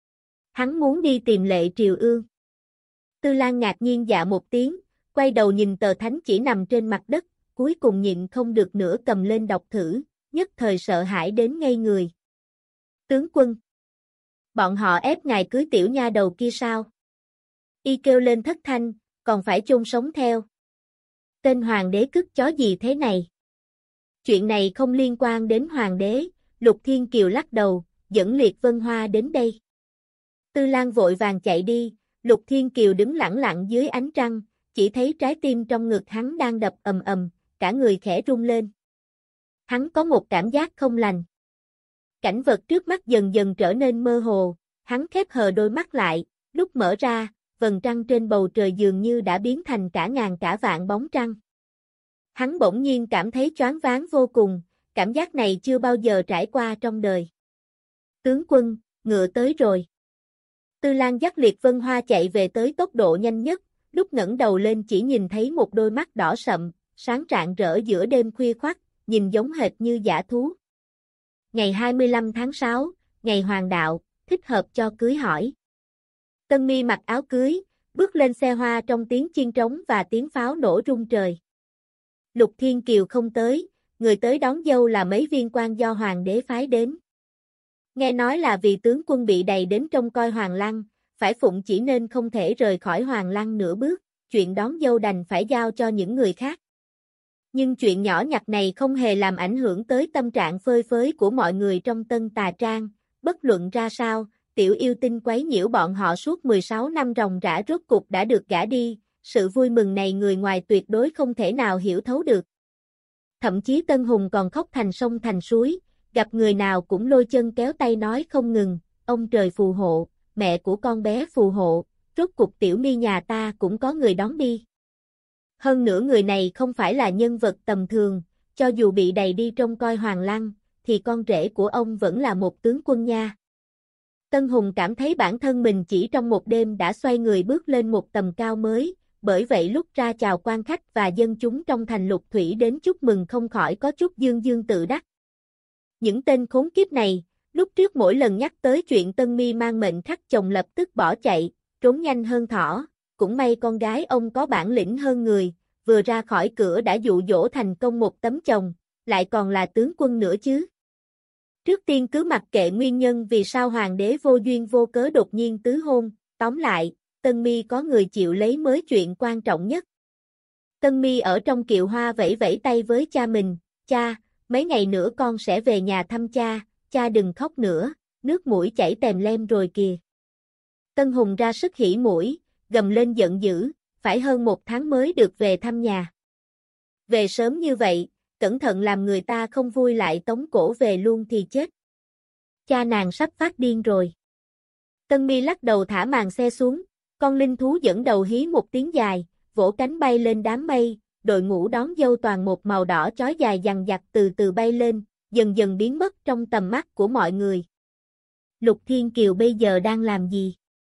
Hắn muốn đi tìm Lệ Triều Ương. Tư Lan ngạc nhiên dạ một tiếng, quay đầu nhìn tờ thánh chỉ nằm trên mặt đất, cuối cùng nhịn không được nữa cầm lên đọc thử, nhất thời sợ hãi đến ngây người. Tướng quân, bọn họ ép ngài cưới tiểu nha đầu kia sao? Y kêu lên thất thanh, còn phải chôn sống theo. Tên hoàng đế cứt chó gì thế này? Chuyện này không liên quan đến hoàng đế, Lục Thiên Kiều lắc đầu, dẫn Liệt Vân Hoa đến đây. Tư Lan vội vàng chạy đi, Lục Thiên Kiều đứng lẳng lặng dưới ánh trăng, chỉ thấy trái tim trong ngực hắn đang đập ầm ầm, cả người khẽ rung lên. Hắn có một cảm giác không lành. Cảnh vật trước mắt dần dần trở nên mơ hồ, hắn khép hờ đôi mắt lại, lúc mở ra, vầng trăng trên bầu trời dường như đã biến thành cả ngàn cả vạn bóng trăng. Hắn bỗng nhiên cảm thấy choáng váng vô cùng, cảm giác này chưa bao giờ trải qua trong đời. Tướng quân, ngựa tới rồi. Tư Lan dắt Liệt Vân Hoa chạy về tới tốc độ nhanh nhất, lúc ngẩng đầu lên chỉ nhìn thấy một đôi mắt đỏ sậm, sáng rạng rỡ giữa đêm khuya khoắt, nhìn giống hệt như dã thú. Ngày hai mươi lăm tháng sáu, ngày hoàng đạo, thích hợp cho cưới hỏi. Tân Mi mặc áo cưới, bước lên xe hoa trong tiếng chiên trống và tiếng pháo nổ rung trời. Lục Thiên Kiều không tới, người tới đón dâu là mấy viên quan do hoàng đế phái đến. Nghe nói là vì tướng quân bị đày đến trông coi Hoàng Lăng, phải phụng chỉ nên không thể rời khỏi Hoàng Lăng nửa bước, chuyện đón dâu đành phải giao cho những người khác. Nhưng chuyện nhỏ nhặt này không hề làm ảnh hưởng tới tâm trạng phơi phới của mọi người trong Tân Tà Trang, bất luận ra sao, tiểu yêu tinh quấy nhiễu bọn họ suốt mười sáu năm ròng rã rốt cục đã được gả đi, sự vui mừng này người ngoài tuyệt đối không thể nào hiểu thấu được. Thậm chí Tân Hùng còn khóc thành sông thành suối, gặp người nào cũng lôi chân kéo tay nói không ngừng, ông trời phù hộ, mẹ của con bé phù hộ, rốt cục tiểu mi nhà ta cũng có người đón đi. Hơn nữa người này không phải là nhân vật tầm thường, cho dù bị đày đi trông coi Hoàng Lăng, thì con rể của ông vẫn là một tướng quân nha. Tân Hùng cảm thấy bản thân mình chỉ trong một đêm đã xoay người bước lên một tầm cao mới, bởi vậy lúc ra chào quan khách và dân chúng trong thành Lục Thủy đến chúc mừng không khỏi có chút dương dương tự đắc. Những tên khốn kiếp này, lúc trước mỗi lần nhắc tới chuyện Tân Mi mang mệnh khắc chồng lập tức bỏ chạy, trốn nhanh hơn thỏ, cũng may con gái ông có bản lĩnh hơn người, vừa ra khỏi cửa đã dụ dỗ thành công một tấm chồng, lại còn là tướng quân nữa chứ. Trước tiên cứ mặc kệ nguyên nhân vì sao hoàng đế vô duyên vô cớ đột nhiên tứ hôn, tóm lại, Tân Mi có người chịu lấy mới chuyện quan trọng nhất. Tân Mi ở trong kiệu hoa vẫy vẫy tay với cha mình, cha, mấy ngày nữa con sẽ về nhà thăm cha, cha đừng khóc nữa, nước mũi chảy tèm lem rồi kìa. Tân Hùng ra sức hỉ mũi, gầm lên giận dữ, phải hơn một tháng mới được về thăm nhà. Về sớm như vậy, cẩn thận làm người ta không vui lại tống cổ về luôn thì chết. Cha nàng sắp phát điên rồi. Tân Mi lắc đầu thả màn xe xuống, con linh thú dẫn đầu hí một tiếng dài, vỗ cánh bay lên đám mây, đội ngũ đón dâu toàn một màu đỏ chói dài dằng dặc từ từ bay lên, dần dần biến mất trong tầm mắt của mọi người. Lục Thiên Kiều bây giờ đang làm gì?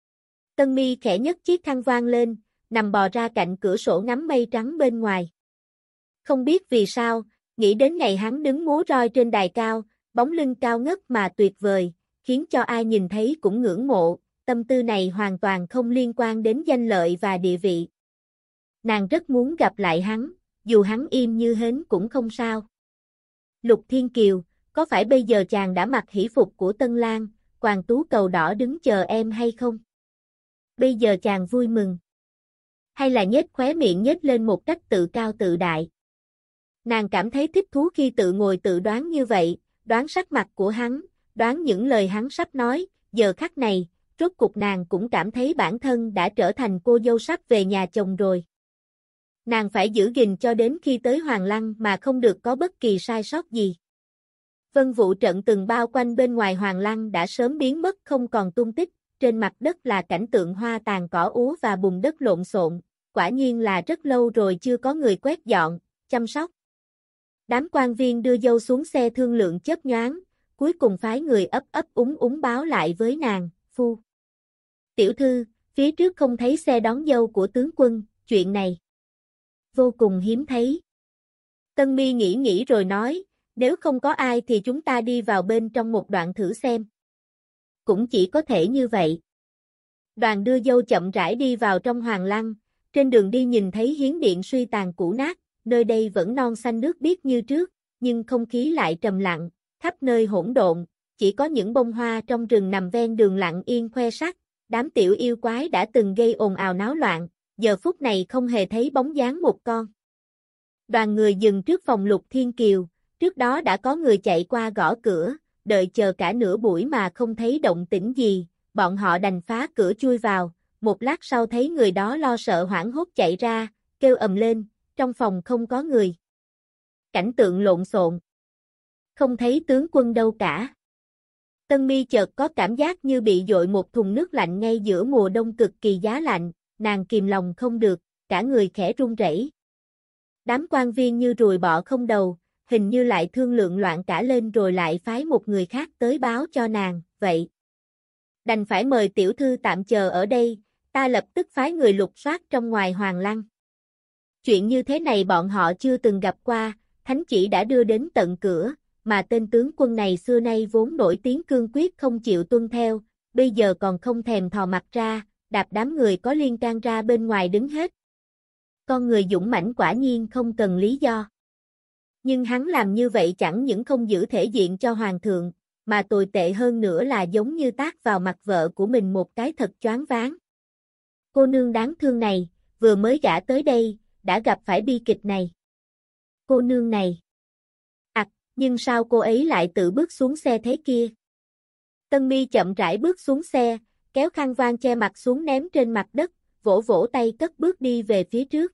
Tân Mi khẽ nhấc chiếc khăn voan lên, nằm bò ra cạnh cửa sổ ngắm mây trắng bên ngoài. Không biết vì sao, nghĩ đến ngày hắn đứng múa roi trên đài cao, bóng lưng cao ngất mà tuyệt vời, khiến cho ai nhìn thấy cũng ngưỡng mộ, tâm tư này hoàn toàn không liên quan đến danh lợi và địa vị. Nàng rất muốn gặp lại hắn, dù hắn im như hến cũng không sao. Lục Thiên Kiều, có phải bây giờ chàng đã mặc hỷ phục của Tân Lang, quàng tú cầu đỏ đứng chờ em hay không? Bây giờ chàng vui mừng. Hay là nhếch khóe miệng nhếch lên một cách tự cao tự đại? Nàng cảm thấy thích thú khi tự ngồi tự đoán như vậy, đoán sắc mặt của hắn, đoán những lời hắn sắp nói, giờ khắc này, rốt cục nàng cũng cảm thấy bản thân đã trở thành cô dâu sắp về nhà chồng rồi. Nàng phải giữ gìn cho đến khi tới Hoàng Lăng mà không được có bất kỳ sai sót gì. Vân vụ trận từng bao quanh bên ngoài Hoàng Lăng đã sớm biến mất không còn tung tích, trên mặt đất là cảnh tượng hoa tàn cỏ úa và bùn đất lộn xộn, quả nhiên là rất lâu rồi chưa có người quét dọn, chăm sóc. Đám quan viên đưa dâu xuống xe thương lượng chớp nhoáng, cuối cùng phái người ấp ấp úng úng báo lại với nàng, phu. Tiểu thư, phía trước không thấy xe đón dâu của tướng quân, chuyện này vô cùng hiếm thấy. Tân Mi nghĩ nghĩ rồi nói, nếu không có ai thì chúng ta đi vào bên trong một đoạn thử xem. Cũng chỉ có thể như vậy. Đoàn đưa dâu chậm rãi đi vào trong Hoàng Lăng, trên đường đi nhìn thấy hiến điện suy tàn cũ nát, nơi đây vẫn non xanh nước biếc như trước, nhưng không khí lại trầm lặng, khắp nơi hỗn độn, chỉ có những bông hoa trong rừng nằm ven đường lặng yên khoe sắc, đám tiểu yêu quái đã từng gây ồn ào náo loạn, giờ phút này không hề thấy bóng dáng một con. Đoàn người dừng trước phòng Lục Thiên Kiều, trước đó đã có người chạy qua gõ cửa, đợi chờ cả nửa buổi mà không thấy động tĩnh gì, bọn họ đành phá cửa chui vào, một lát sau thấy người đó lo sợ hoảng hốt chạy ra, kêu ầm lên, trong phòng không có người. Cảnh tượng lộn xộn. Không thấy tướng quân đâu cả. Tân Mi chợt có cảm giác như bị dội một thùng nước lạnh ngay giữa mùa đông cực kỳ giá lạnh, nàng kìm lòng không được, cả người khẽ run rẩy. Đám quan viên như ruồi bọ không đầu, hình như lại thương lượng loạn cả lên rồi lại phái một người khác tới báo cho nàng, vậy. Đành phải mời tiểu thư tạm chờ ở đây, ta lập tức phái người lục soát trong ngoài Hoàng Lăng. Chuyện như thế này bọn họ chưa từng gặp qua, thánh chỉ đã đưa đến tận cửa, mà tên tướng quân này xưa nay vốn nổi tiếng cương quyết không chịu tuân theo, bây giờ còn không thèm thò mặt ra, đạp đám người có liên can ra bên ngoài đứng hết. Con người dũng mãnh quả nhiên không cần lý do. Nhưng hắn làm như vậy chẳng những không giữ thể diện cho hoàng thượng, mà tồi tệ hơn nữa là giống như tát vào mặt vợ của mình một cái thật choáng váng. Cô nương đáng thương này, vừa mới gả tới đây, đã gặp phải bi kịch này. Cô nương này. À, nhưng sao cô ấy lại tự bước xuống xe thế kia? Tân Mi chậm rãi bước xuống xe, kéo khăn voan che mặt xuống ném trên mặt đất, vỗ vỗ tay cất bước đi về phía trước.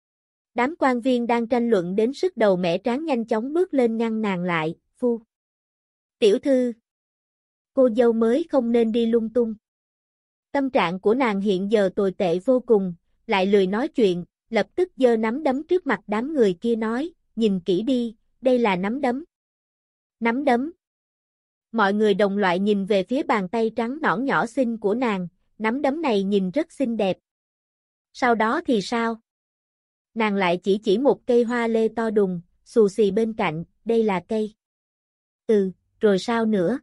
Đám quan viên đang tranh luận đến sức đầu mẻ trán nhanh chóng bước lên ngăn nàng lại, phu. Tiểu thư. Cô dâu mới không nên đi lung tung. Tâm trạng của nàng hiện giờ tồi tệ vô cùng, lại lười nói chuyện, lập tức giơ nắm đấm trước mặt đám người kia nói, nhìn kỹ đi, đây là nắm đấm. Nắm đấm. Mọi người đồng loại nhìn về phía bàn tay trắng nõn nhỏ xinh của nàng, nắm đấm này nhìn rất xinh đẹp. Sau đó thì sao? Nàng lại chỉ chỉ một cây hoa lê to đùng, xù xì bên cạnh, đây là cây. Ừ, rồi sao nữa?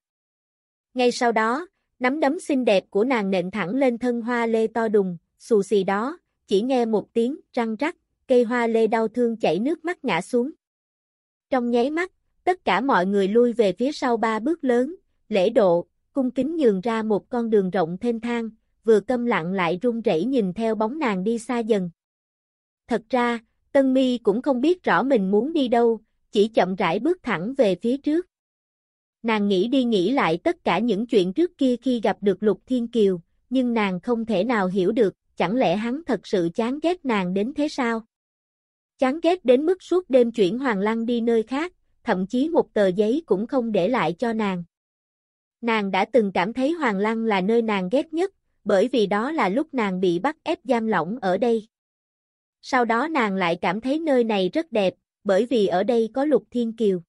Ngay sau đó, nắm đấm xinh đẹp của nàng nện thẳng lên thân hoa lê to đùng, xù xì đó, chỉ nghe một tiếng răng rắc, cây hoa lê đau thương chảy nước mắt ngã xuống. Trong nháy mắt, tất cả mọi người lui về phía sau ba bước lớn, lễ độ, cung kính nhường ra một con đường rộng thênh thang, vừa câm lặng lại run rẩy nhìn theo bóng nàng đi xa dần. Thật ra, Tân Mi cũng không biết rõ mình muốn đi đâu, chỉ chậm rãi bước thẳng về phía trước. Nàng nghĩ đi nghĩ lại tất cả những chuyện trước kia khi gặp được Lục Thiên Kiều, nhưng nàng không thể nào hiểu được, chẳng lẽ hắn thật sự chán ghét nàng đến thế sao? Chán ghét đến mức suốt đêm chuyển Hoàng Lăng đi nơi khác, thậm chí một tờ giấy cũng không để lại cho nàng. Nàng đã từng cảm thấy Hoàng Lăng là nơi nàng ghét nhất, bởi vì đó là lúc nàng bị bắt ép giam lỏng ở đây. Sau đó nàng lại cảm thấy nơi này rất đẹp, bởi vì ở đây có Lục Thiên Kiều.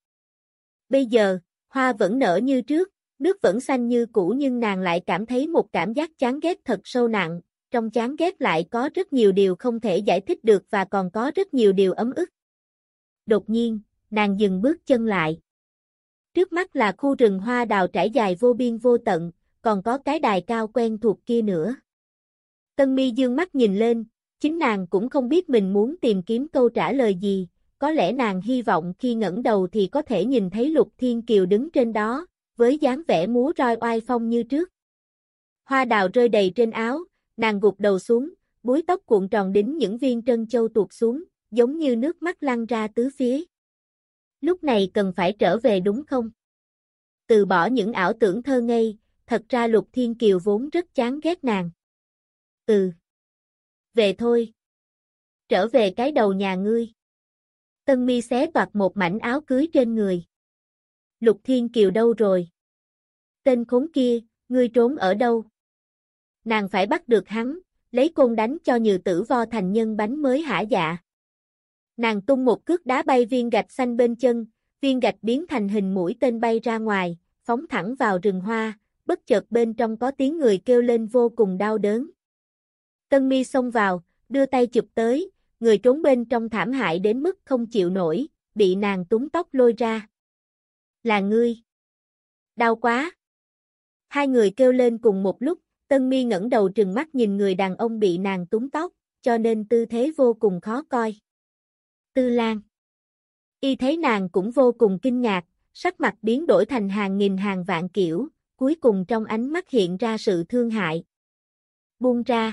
Bây giờ, hoa vẫn nở như trước, nước vẫn xanh như cũ nhưng nàng lại cảm thấy một cảm giác chán ghét thật sâu nặng, trong chán ghét lại có rất nhiều điều không thể giải thích được và còn có rất nhiều điều ấm ức. Đột nhiên, nàng dừng bước chân lại. Trước mắt là khu rừng hoa đào trải dài vô biên vô tận, còn có cái đài cao quen thuộc kia nữa. Tân Mi dương mắt nhìn lên, chính nàng cũng không biết mình muốn tìm kiếm câu trả lời gì, có lẽ nàng hy vọng khi ngẩng đầu thì có thể nhìn thấy Lục Thiên Kiều đứng trên đó, với dáng vẻ múa roi oai phong như trước. Hoa đào rơi đầy trên áo, nàng gục đầu xuống, búi tóc cuộn tròn đính những viên trân châu tuột xuống, giống như nước mắt lăn ra tứ phía. Lúc này cần phải trở về đúng không? Từ bỏ những ảo tưởng thơ ngây, thật ra Lục Thiên Kiều vốn rất chán ghét nàng. Ừ. Về thôi. Trở về cái đầu nhà ngươi. Tân Mi xé toạc một mảnh áo cưới trên người. Lục Thiên Kiều đâu rồi? Tên khốn kia, ngươi trốn ở đâu? Nàng phải bắt được hắn, lấy côn đánh cho Nhừ Tử vo thành nhân bánh mới hả dạ. Nàng tung một cước đá bay viên gạch xanh bên chân, viên gạch biến thành hình mũi tên bay ra ngoài, phóng thẳng vào rừng hoa, bất chợt bên trong có tiếng người kêu lên vô cùng đau đớn. Tân Mi xông vào, đưa tay chụp tới, người trốn bên trong thảm hại đến mức không chịu nổi, bị nàng túm tóc lôi ra. Là ngươi. Đau quá. Hai người kêu lên cùng một lúc, Tân Mi ngẩng đầu trừng mắt nhìn người đàn ông bị nàng túm tóc, cho nên tư thế vô cùng khó coi. Tư Lan. Y thấy nàng cũng vô cùng kinh ngạc, sắc mặt biến đổi thành hàng nghìn hàng vạn kiểu, cuối cùng trong ánh mắt hiện ra sự thương hại. Buông ra.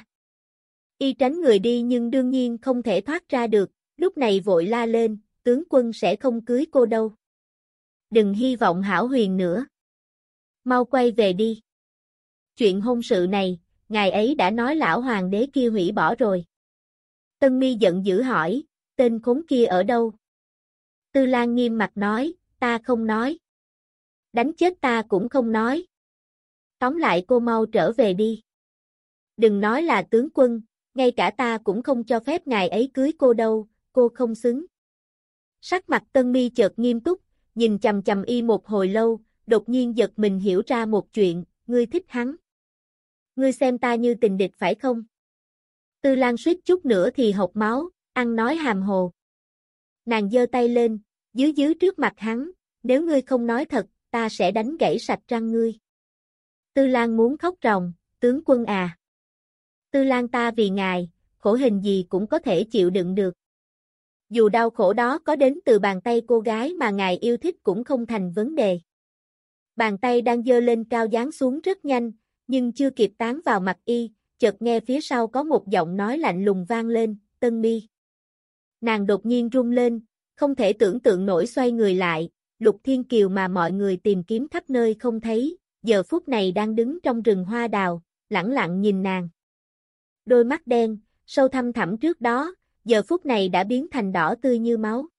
Y tránh người đi nhưng đương nhiên không thể thoát ra được, lúc này vội la lên, tướng quân sẽ không cưới cô đâu. Đừng hy vọng hão huyền nữa. Mau quay về đi. Chuyện hôn sự này, ngài ấy đã nói lão hoàng đế kia hủy bỏ rồi. Tân Mi giận dữ hỏi, tên khốn kia ở đâu? Tư Lan nghiêm mặt nói, ta không nói. Đánh chết ta cũng không nói. Tóm lại cô mau trở về đi. Đừng nói là tướng quân, ngay cả ta cũng không cho phép ngài ấy cưới cô đâu, cô không xứng. Sắc mặt Tân Mi chợt nghiêm túc, nhìn chằm chằm y một hồi lâu, đột nhiên giật mình hiểu ra một chuyện, ngươi thích hắn. Ngươi xem ta như tình địch phải không? Tư Lan suýt chút nữa thì hộc máu, ăn nói hàm hồ. Nàng giơ tay lên, dưới dưới trước mặt hắn, nếu ngươi không nói thật, ta sẽ đánh gãy sạch răng ngươi. Tư Lan muốn khóc ròng, tướng quân à. Tư Lan ta vì ngài, khổ hình gì cũng có thể chịu đựng được. Dù đau khổ đó có đến từ bàn tay cô gái mà ngài yêu thích cũng không thành vấn đề. Bàn tay đang giơ lên cao giáng xuống rất nhanh, nhưng chưa kịp tán vào mặt y, chợt nghe phía sau có một giọng nói lạnh lùng vang lên, Tân Mi. Nàng đột nhiên run lên, không thể tưởng tượng nổi xoay người lại, Lục Thiên Kiều mà mọi người tìm kiếm khắp nơi không thấy, giờ phút này đang đứng trong rừng hoa đào, lẳng lặng nhìn nàng. Đôi mắt đen, sâu thăm thẳm trước đó, giờ phút này đã biến thành đỏ tươi như máu.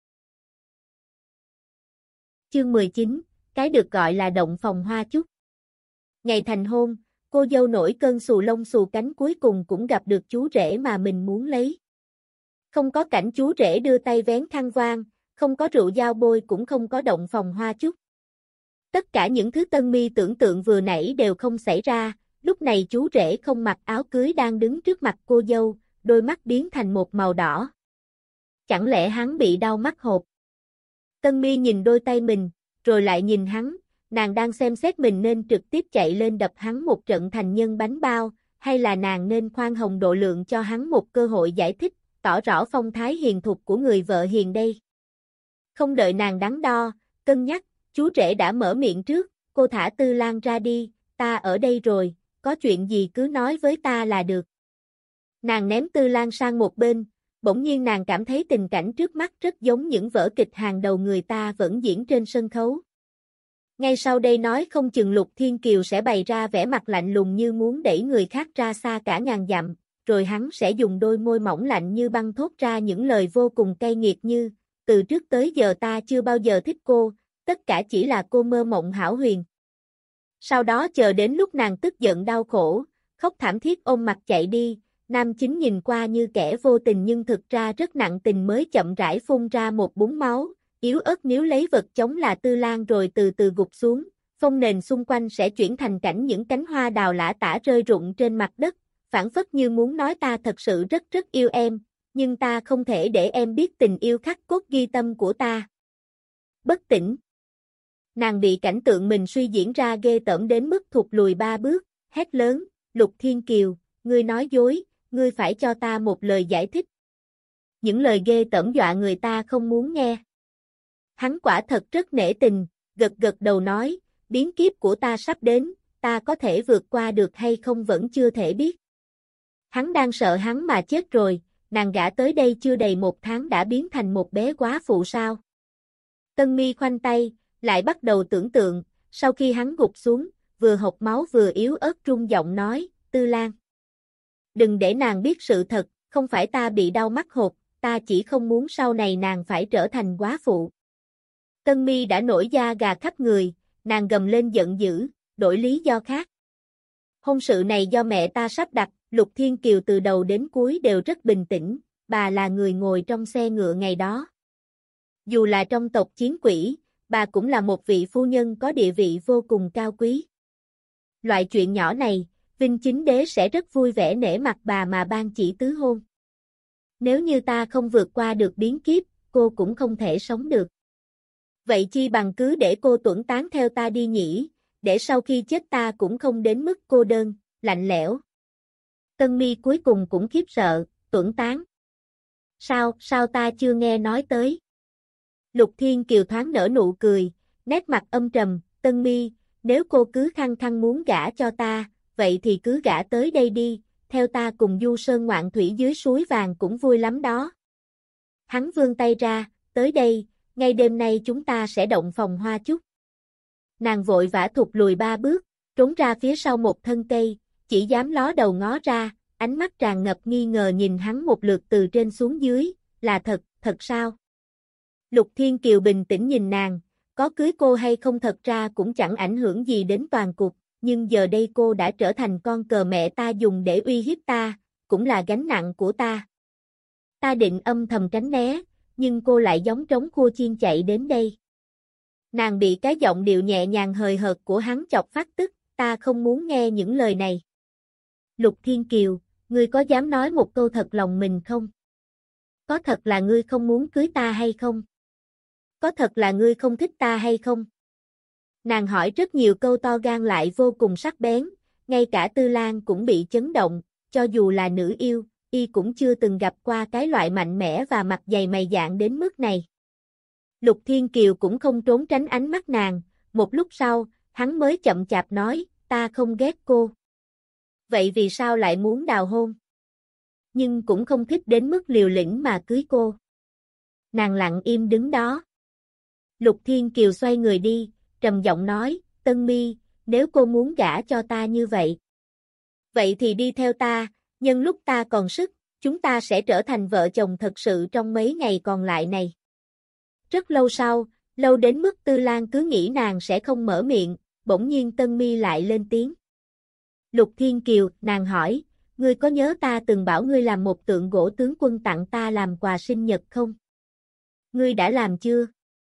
Chương mười chín, cái được gọi là động phòng hoa chúc. Ngày thành hôn, cô dâu nổi cơn xù lông xù cánh cuối cùng cũng gặp được chú rể mà mình muốn lấy. Không có cảnh chú rể đưa tay vén khăn voan, không có rượu dao bôi cũng không có động phòng hoa chúc. Tất cả những thứ Tân Mi tưởng tượng vừa nãy đều không xảy ra, lúc này chú rể không mặc áo cưới đang đứng trước mặt cô dâu, đôi mắt biến thành một màu đỏ. Chẳng lẽ hắn bị đau mắt hột? Tân Mi nhìn đôi tay mình, rồi lại nhìn hắn, nàng đang xem xét mình nên trực tiếp chạy lên đập hắn một trận thành nhân bánh bao, hay là nàng nên khoan hồng độ lượng cho hắn một cơ hội giải thích, tỏ rõ phong thái hiền thục của người vợ hiền đây. Không đợi nàng đắn đo, cân nhắc, chú rể đã mở miệng trước, cô thả Tư Lan ra đi, ta ở đây rồi, có chuyện gì cứ nói với ta là được. Nàng ném Tư Lan sang một bên, bỗng nhiên nàng cảm thấy tình cảnh trước mắt rất giống những vở kịch hàng đầu người ta vẫn diễn trên sân khấu. Ngay sau đây nói không chừng Lục Thiên Kiều sẽ bày ra vẻ mặt lạnh lùng như muốn đẩy người khác ra xa cả ngàn dặm, rồi hắn sẽ dùng đôi môi mỏng lạnh như băng thốt ra những lời vô cùng cay nghiệt như, từ trước tới giờ ta chưa bao giờ thích cô, tất cả chỉ là cô mơ mộng hão huyền. Sau đó chờ đến lúc nàng tức giận đau khổ, khóc thảm thiết ôm mặt chạy đi, nam chính nhìn qua như kẻ vô tình nhưng thực ra rất nặng tình mới chậm rãi phun ra một búng máu, yếu ớt níu lấy vật chống là Tư Lan rồi từ từ gục xuống, phong nền xung quanh sẽ chuyển thành cảnh những cánh hoa đào lả tả rơi rụng trên mặt đất, phảng phất như muốn nói ta thật sự rất rất yêu em, nhưng ta không thể để em biết tình yêu khắc cốt ghi tâm của ta. Bất tỉnh. Nàng bị cảnh tượng mình suy diễn ra ghê tởm đến mức thụt lùi ba bước, hét lớn, Lục Thiên Kiều, ngươi nói dối, ngươi phải cho ta một lời giải thích. Những lời ghê tởm dọa người ta không muốn nghe. Hắn quả thật rất nể tình, gật gật đầu nói, biến kiếp của ta sắp đến, ta có thể vượt qua được hay không vẫn chưa thể biết. Hắn đang sợ hắn mà chết rồi, nàng gả tới đây chưa đầy một tháng đã biến thành một bé quá phụ sao. Tân Mi khoanh tay, lại bắt đầu tưởng tượng, sau khi hắn gục xuống, vừa hộc máu vừa yếu ớt run giọng nói, Tư Lan. Đừng để nàng biết sự thật, không phải ta bị đau mắt hột, ta chỉ không muốn sau này nàng phải trở thành quá phụ. Tân Mi đã nổi da gà khắp người, nàng gầm lên giận dữ, đổi lý do khác. Hôn sự này do mẹ ta sắp đặt, Lục Thiên Kiều từ đầu đến cuối đều rất bình tĩnh, bà là người ngồi trong xe ngựa ngày đó. Dù là trong tộc chiến quỷ, bà cũng là một vị phu nhân có địa vị vô cùng cao quý. Loại chuyện nhỏ này, Vinh Chính Đế sẽ rất vui vẻ nể mặt bà mà ban chỉ tứ hôn. Nếu như ta không vượt qua được biến kiếp, cô cũng không thể sống được. Vậy chi bằng cứ để cô tuẫn tán theo ta đi nhỉ, để sau khi chết ta cũng không đến mức cô đơn, lạnh lẽo. Tân Mi cuối cùng cũng khiếp sợ, tuẫn tán. Sao, sao ta chưa nghe nói tới? Lục Thiên Kiều thoáng nở nụ cười, nét mặt âm trầm, Tân Mi, nếu cô cứ khăng khăng muốn gả cho ta, vậy thì cứ gả tới đây đi, theo ta cùng du sơn ngoạn thủy dưới suối vàng cũng vui lắm đó. Hắn vươn tay ra, tới đây, ngay đêm nay chúng ta sẽ động phòng hoa chúc. Nàng vội vã thụt lùi ba bước, trốn ra phía sau một thân cây, chỉ dám ló đầu ngó ra, ánh mắt tràn ngập nghi ngờ nhìn hắn một lượt từ trên xuống dưới, là thật, thật sao? Lục Thiên Kiều bình tĩnh nhìn nàng, có cưới cô hay không thật ra cũng chẳng ảnh hưởng gì đến toàn cục, nhưng giờ đây cô đã trở thành con cờ mẹ ta dùng để uy hiếp ta, cũng là gánh nặng của ta. Ta định âm thầm tránh né, nhưng cô lại giống trống khua chiên chạy đến đây. Nàng bị cái giọng điệu nhẹ nhàng hời hợt của hắn chọc phát tức, ta không muốn nghe những lời này. Lục Thiên Kiều, ngươi có dám nói một câu thật lòng mình không? Có thật là ngươi không muốn cưới ta hay không? Có thật là ngươi không thích ta hay không? Nàng hỏi rất nhiều câu to gan lại vô cùng sắc bén, ngay cả Tư Lan cũng bị chấn động, cho dù là nữ yêu, y cũng chưa từng gặp qua cái loại mạnh mẽ và mặt dày mày dạn đến mức này. Lục Thiên Kiều cũng không trốn tránh ánh mắt nàng, một lúc sau, hắn mới chậm chạp nói, ta không ghét cô. Vậy vì sao lại muốn đào hôn? Nhưng cũng không thích đến mức liều lĩnh mà cưới cô. Nàng lặng im đứng đó. Lục Thiên Kiều xoay người đi, trầm giọng nói, Tân Mi, nếu cô muốn gả cho ta như vậy. Vậy thì đi theo ta, nhân lúc ta còn sức, chúng ta sẽ trở thành vợ chồng thật sự trong mấy ngày còn lại này. Rất lâu sau, lâu đến mức Tư Lan cứ nghĩ nàng sẽ không mở miệng, bỗng nhiên Tân Mi lại lên tiếng. Lục Thiên Kiều, nàng hỏi, ngươi có nhớ ta từng bảo ngươi làm một tượng gỗ tướng quân tặng ta làm quà sinh nhật không? Ngươi đã làm chưa?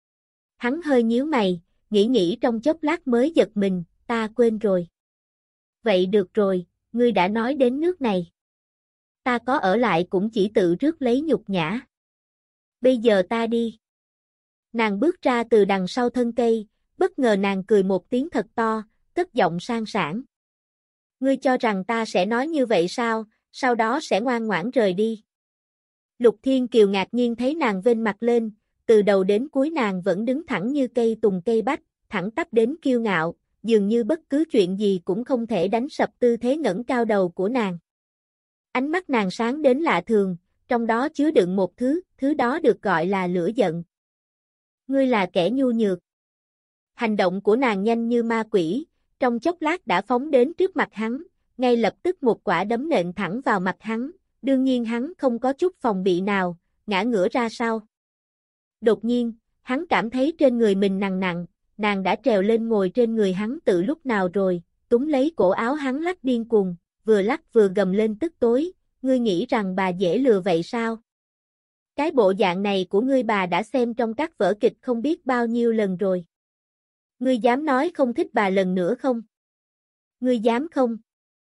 Hắn hơi nhíu mày, nghĩ nghĩ trong chốc lát mới giật mình, ta quên rồi. Vậy được rồi, ngươi đã nói đến nước này. Ta có ở lại cũng chỉ tự rước lấy nhục nhã. Bây giờ ta đi. Nàng bước ra từ đằng sau thân cây, bất ngờ nàng cười một tiếng thật to, cất giọng sang sảng. Ngươi cho rằng ta sẽ nói như vậy sao, sau đó sẽ ngoan ngoãn rời đi. Lục Thiên Kiều ngạc nhiên thấy nàng vênh mặt lên, từ đầu đến cuối nàng vẫn đứng thẳng như cây tùng cây bách, thẳng tắp đến kiêu ngạo, dường như bất cứ chuyện gì cũng không thể đánh sập tư thế ngẩng cao đầu của nàng. Ánh mắt nàng sáng đến lạ thường, trong đó chứa đựng một thứ, thứ đó được gọi là lửa giận. Ngươi là kẻ nhu nhược. Hành động của nàng nhanh như ma quỷ, trong chốc lát đã phóng đến trước mặt hắn, ngay lập tức một quả đấm nện thẳng vào mặt hắn, đương nhiên hắn không có chút phòng bị nào, ngã ngửa ra sau. Đột nhiên, hắn cảm thấy trên người mình nặng nặng, nàng đã trèo lên ngồi trên người hắn từ lúc nào rồi, túm lấy cổ áo hắn lắc điên cuồng, vừa lắc vừa gầm lên tức tối, ngươi nghĩ rằng bà dễ lừa vậy sao? Cái bộ dạng này của ngươi bà đã xem trong các vở kịch không biết bao nhiêu lần rồi. Ngươi dám nói không thích bà lần nữa không? Ngươi dám không?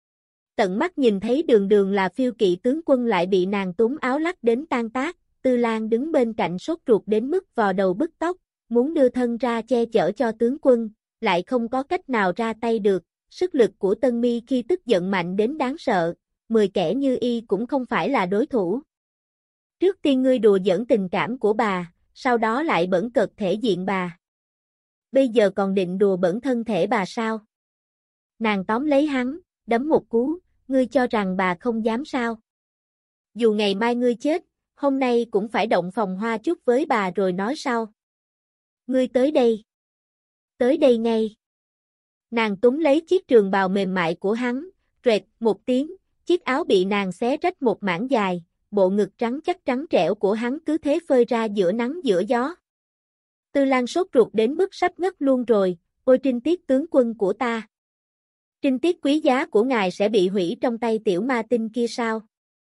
Tận mắt nhìn thấy đường đường là phiêu kỵ tướng quân lại bị nàng túm áo lắc đến tan tác, Tư Lan đứng bên cạnh sốt ruột đến mức vò đầu bứt tóc, muốn đưa thân ra che chở cho tướng quân, lại không có cách nào ra tay được, sức lực của Tân Mi khi tức giận mạnh đến đáng sợ, mười kẻ như y cũng không phải là đối thủ. Trước tiên ngươi đùa giỡn tình cảm của bà, sau đó lại bẩn cợt thể diện bà. Bây giờ còn định đùa bẩn thân thể bà sao? Nàng tóm lấy hắn, đấm một cú, ngươi cho rằng bà không dám sao? Dù ngày mai ngươi chết, hôm nay cũng phải động phòng hoa chút với bà rồi nói sau. Ngươi tới đây. Tới đây ngay. Nàng túm lấy chiếc trường bào mềm mại của hắn, rệt một tiếng, chiếc áo bị nàng xé rách một mảng dài, bộ ngực trắng chắc trắng trẻo của hắn cứ thế phơi ra giữa nắng giữa gió. Tư Lan sốt ruột đến mức sắp ngất luôn rồi, ôi trinh tiết tướng quân của ta. Trinh tiết quý giá của ngài sẽ bị hủy trong tay tiểu ma tinh kia sao?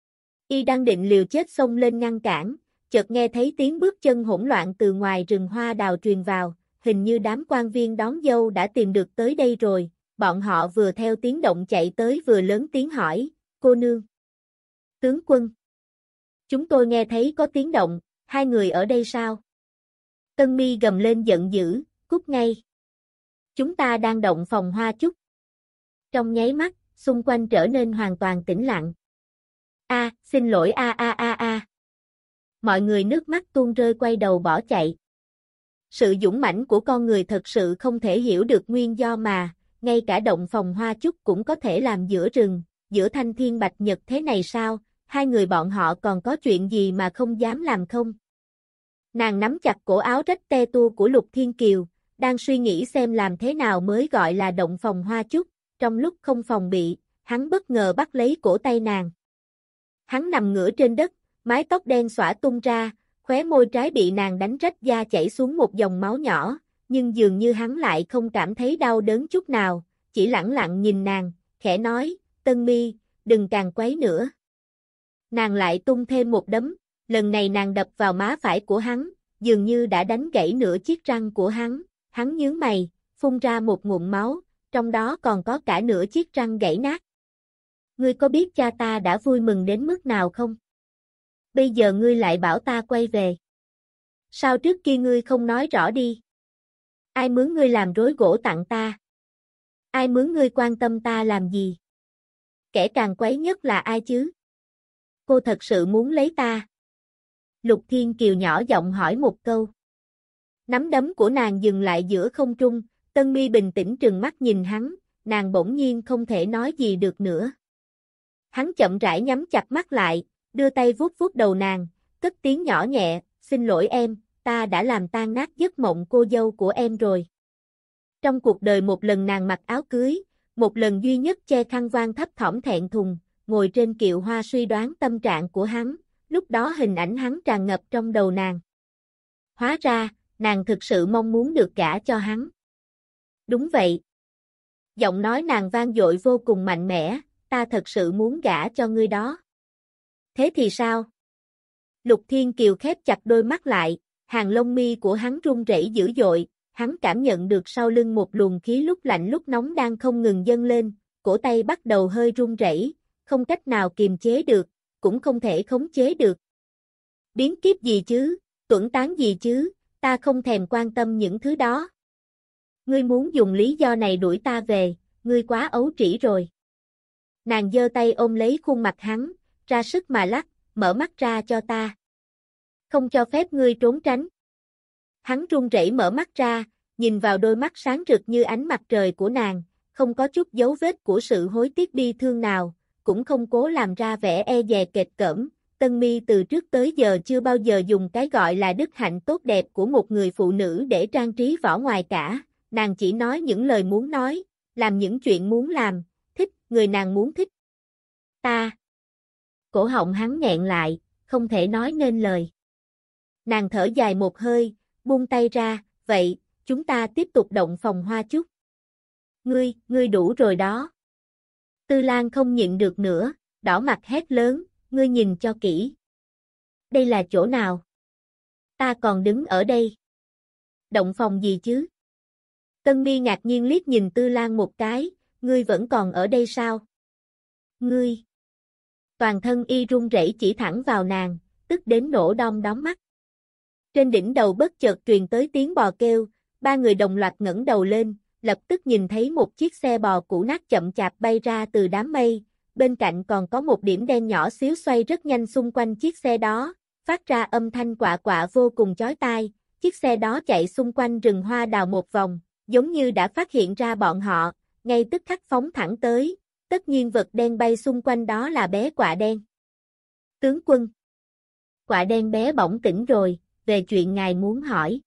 Y đang định liều chết xông lên ngăn cản, chợt nghe thấy tiếng bước chân hỗn loạn từ ngoài rừng hoa đào truyền vào, hình như đám quan viên đón dâu đã tìm được tới đây rồi, bọn họ vừa theo tiếng động chạy tới vừa lớn tiếng hỏi, cô nương. Tướng quân. Chúng tôi nghe thấy có tiếng động, hai người ở đây sao? Tân Mi gầm lên giận dữ, cút ngay. Chúng ta đang động phòng hoa chúc. Trong nháy mắt, xung quanh trở nên hoàn toàn tĩnh lặng. A, xin lỗi a a a a. Mọi người nước mắt tuôn rơi quay đầu bỏ chạy. Sự dũng mãnh của con người thật sự không thể hiểu được nguyên do mà, ngay cả động phòng hoa chúc cũng có thể làm giữa rừng, giữa thanh thiên bạch nhật thế này sao, hai người bọn họ còn có chuyện gì mà không dám làm không? Nàng nắm chặt cổ áo rách te tua của Lục Thiên Kiều, đang suy nghĩ xem làm thế nào mới gọi là động phòng hoa chúc, trong lúc không phòng bị, hắn bất ngờ bắt lấy cổ tay nàng. Hắn nằm ngửa trên đất, mái tóc đen xõa tung ra, khóe môi trái bị nàng đánh rách da chảy xuống một dòng máu nhỏ, nhưng dường như hắn lại không cảm thấy đau đớn chút nào, chỉ lẳng lặng nhìn nàng, khẽ nói, Tân Mi, đừng càng quấy nữa. Nàng lại tung thêm một đấm, lần này nàng đập vào má phải của hắn, dường như đã đánh gãy nửa chiếc răng của hắn, hắn nhướng mày, phun ra một ngụm máu, trong đó còn có cả nửa chiếc răng gãy nát. Ngươi có biết cha ta đã vui mừng đến mức nào không? Bây giờ ngươi lại bảo ta quay về. Sao trước kia ngươi không nói rõ đi? Ai mướn ngươi làm rối gỗ tặng ta? Ai mướn ngươi quan tâm ta làm gì? Kẻ càng quấy nhất là ai chứ? Cô thật sự muốn lấy ta? Lục Thiên Kiều nhỏ giọng hỏi một câu. Nắm đấm của nàng dừng lại giữa không trung, Tân Mi bình tĩnh trừng mắt nhìn hắn, nàng bỗng nhiên không thể nói gì được nữa. Hắn chậm rãi nhắm chặt mắt lại, đưa tay vuốt vuốt đầu nàng, cất tiếng nhỏ nhẹ, xin lỗi em, ta đã làm tan nát giấc mộng cô dâu của em rồi. Trong cuộc đời một lần nàng mặc áo cưới, một lần duy nhất che khăn voan thấp thỏm thẹn thùng, ngồi trên kiệu hoa suy đoán tâm trạng của hắn, lúc đó hình ảnh hắn tràn ngập trong đầu nàng. Hóa ra, nàng thực sự mong muốn được gả cho hắn. Đúng vậy. Giọng nói nàng vang dội vô cùng mạnh mẽ, ta thật sự muốn gả cho ngươi đó. Thế thì sao? Lục Thiên Kiều khép chặt đôi mắt lại, hàng lông mi của hắn run rẩy dữ dội, hắn cảm nhận được sau lưng một luồng khí lúc lạnh lúc nóng đang không ngừng dâng lên, cổ tay bắt đầu hơi run rẩy, không cách nào kiềm chế được, cũng không thể khống chế được. Biến kiếp gì chứ, tuẫn tán gì chứ, ta không thèm quan tâm những thứ đó. Ngươi muốn dùng lý do này đuổi ta về, ngươi quá ấu trĩ rồi. Nàng giơ tay ôm lấy khuôn mặt hắn, ra sức mà lắc, mở mắt ra cho ta. Không cho phép ngươi trốn tránh. Hắn run rẩy mở mắt ra, nhìn vào đôi mắt sáng rực như ánh mặt trời của nàng, không có chút dấu vết của sự hối tiếc bi thương nào, cũng không cố làm ra vẻ e dè kệch cỡm. Tân Mi từ trước tới giờ chưa bao giờ dùng cái gọi là đức hạnh tốt đẹp của một người phụ nữ để trang trí vỏ ngoài cả, nàng chỉ nói những lời muốn nói, làm những chuyện muốn làm, thích người nàng muốn thích. Ta. Cổ họng hắn nghẹn lại, không thể nói nên lời. Nàng thở dài một hơi, buông tay ra, vậy, chúng ta tiếp tục động phòng hoa chút. Ngươi, ngươi đủ rồi đó. Tư Lan không nhịn được nữa, đỏ mặt hét lớn, ngươi nhìn cho kỹ. Đây là chỗ nào? Ta còn đứng ở đây. Động phòng gì chứ? Tân Mi ngạc nhiên liếc nhìn Tư Lan một cái, ngươi vẫn còn ở đây sao? Ngươi. Toàn thân y run rẩy chỉ thẳng vào nàng, tức đến nổ đom đóm mắt. Trên đỉnh đầu bất chợt truyền tới tiếng bò kêu, ba người đồng loạt ngẩng đầu lên, lập tức nhìn thấy một chiếc xe bò cũ nát chậm chạp bay ra từ đám mây, bên cạnh còn có một điểm đen nhỏ xíu xoay rất nhanh xung quanh chiếc xe đó, phát ra âm thanh quạ quạ vô cùng chói tai. Chiếc xe đó chạy xung quanh rừng hoa đào một vòng, giống như đã phát hiện ra bọn họ, ngay tức khắc phóng thẳng tới, tất nhiên vật đen bay xung quanh đó là bé quạ đen. Tướng quân. Quạ đen bé bỗng tỉnh rồi, về chuyện ngài muốn hỏi.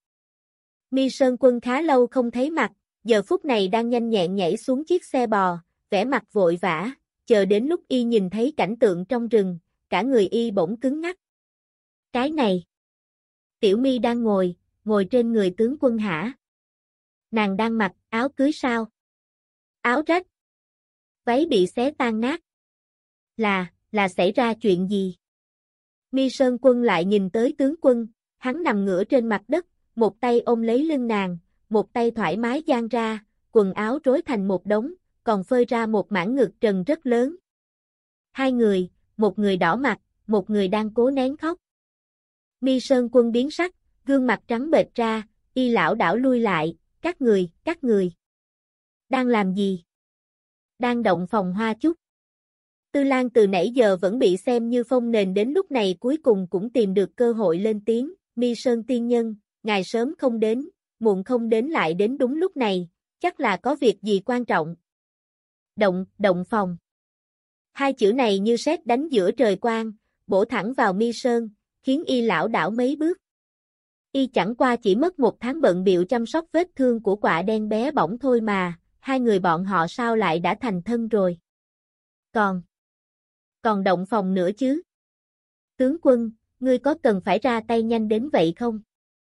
Mi Sơn Quân khá lâu không thấy mặt, giờ phút này đang nhanh nhẹn nhảy xuống chiếc xe bò, vẻ mặt vội vã, chờ đến lúc y nhìn thấy cảnh tượng trong rừng, cả người y bỗng cứng ngắc. Cái này. Tiểu Mi đang ngồi, ngồi trên người tướng quân hả? Nàng đang mặc áo cưới sao? Áo rách. Váy bị xé tan nát. Là, là xảy ra chuyện gì? Mi Sơn Quân lại nhìn tới tướng quân, hắn nằm ngửa trên mặt đất, một tay ôm lấy lưng nàng, một tay thoải mái dang ra, quần áo rối thành một đống, còn phơi ra một mảng ngực trần rất lớn. Hai người, một người đỏ mặt, một người đang cố nén khóc. Mi Sơn Quân biến sắc, gương mặt trắng bệch ra, y lão đảo lui lại, các người, các người. Đang làm gì? Đang động phòng hoa chút. Tư Lan từ nãy giờ vẫn bị xem như phong nền đến lúc này cuối cùng cũng tìm được cơ hội lên tiếng, Mi Sơn tiên nhân, ngài sớm không đến, muộn không đến lại đến đúng lúc này, chắc là có việc gì quan trọng. Động, động phòng. Hai chữ này như sét đánh giữa trời quang, bổ thẳng vào Mi Sơn, khiến y lão đảo mấy bước. Y chẳng qua chỉ mất một tháng bận bịu chăm sóc vết thương của quạ đen bé bỏng thôi mà, hai người bọn họ sao lại đã thành thân rồi? Còn, còn động phòng nữa chứ? Tướng quân, ngươi có cần phải ra tay nhanh đến vậy không?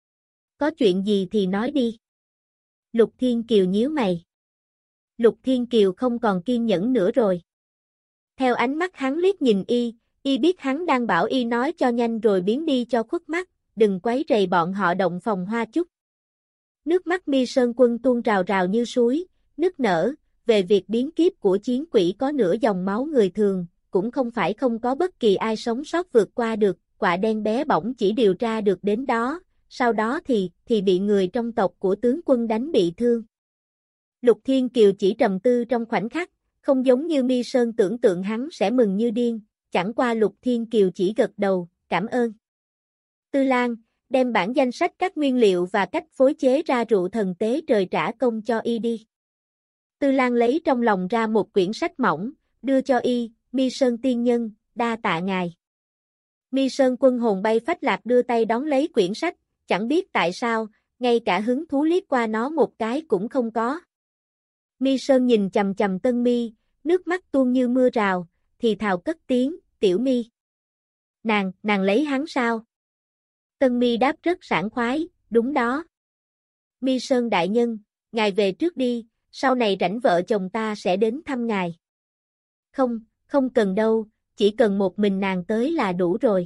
Có chuyện gì thì nói đi. Lục Thiên Kiều nhíu mày. Lục Thiên Kiều không còn kiên nhẫn nữa rồi. Theo ánh mắt hắn liếc nhìn y, y biết hắn đang bảo y nói cho nhanh rồi biến đi cho khuất mắt, đừng quấy rầy bọn họ động phòng hoa chút. Nước mắt Mi Sơn Quân tuôn rào rào như suối, nức nở, về việc biến kiếp của chiến quỷ có nửa dòng máu người thường, cũng không phải không có bất kỳ ai sống sót vượt qua được, quạ đen bé bỏng chỉ điều tra được đến đó, sau đó thì, thì bị người trong tộc của tướng quân đánh bị thương. Lục Thiên Kiều chỉ trầm tư trong khoảnh khắc, không giống như Mi Sơn tưởng tượng hắn sẽ mừng như điên, chẳng qua Lục Thiên Kiều chỉ gật đầu, cảm ơn. Tư Lan, đem bản danh sách các nguyên liệu và cách phối chế ra rượu thần tế trời trả công cho y đi. Tư Lan lấy trong lòng ra một quyển sách mỏng, đưa cho y, Mi Sơn tiên nhân, đa tạ ngài. Mi Sơn Quân hồn bay phách lạc đưa tay đón lấy quyển sách, chẳng biết tại sao, ngay cả hứng thú liếc qua nó một cái cũng không có. Mi Sơn nhìn chằm chằm Tân Mi, nước mắt tuôn như mưa rào, thì thào cất tiếng, tiểu Mi. Nàng, nàng lấy hắn sao? Tân Mi đáp rất sảng khoái, đúng đó. Mi Sơn đại nhân, ngài về trước đi, sau này rảnh vợ chồng ta sẽ đến thăm ngài. Không, không cần đâu, chỉ cần một mình nàng tới là đủ rồi.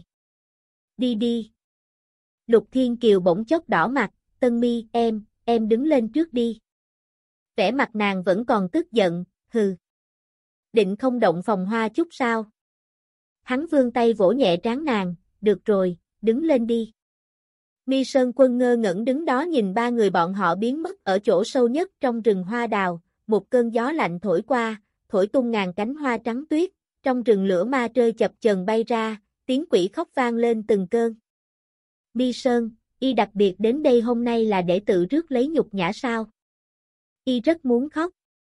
Đi đi. Lục Thiên Kiều bỗng chốc đỏ mặt, Tân Mi, em, em đứng lên trước đi. Vẻ mặt nàng vẫn còn tức giận, hừ. Định không động phòng hoa chút sao? Hắn vươn tay vỗ nhẹ trán nàng, được rồi, đứng lên đi. Mi Sơn Quân ngơ ngẩn đứng đó nhìn ba người bọn họ biến mất ở chỗ sâu nhất trong rừng hoa đào, một cơn gió lạnh thổi qua, thổi tung ngàn cánh hoa trắng tuyết, trong rừng lửa ma rơi chập chờn bay ra, tiếng quỷ khóc vang lên từng cơn. Mi Sơn, y đặc biệt đến đây hôm nay là để tự rước lấy nhục nhã sao? Y rất muốn khóc.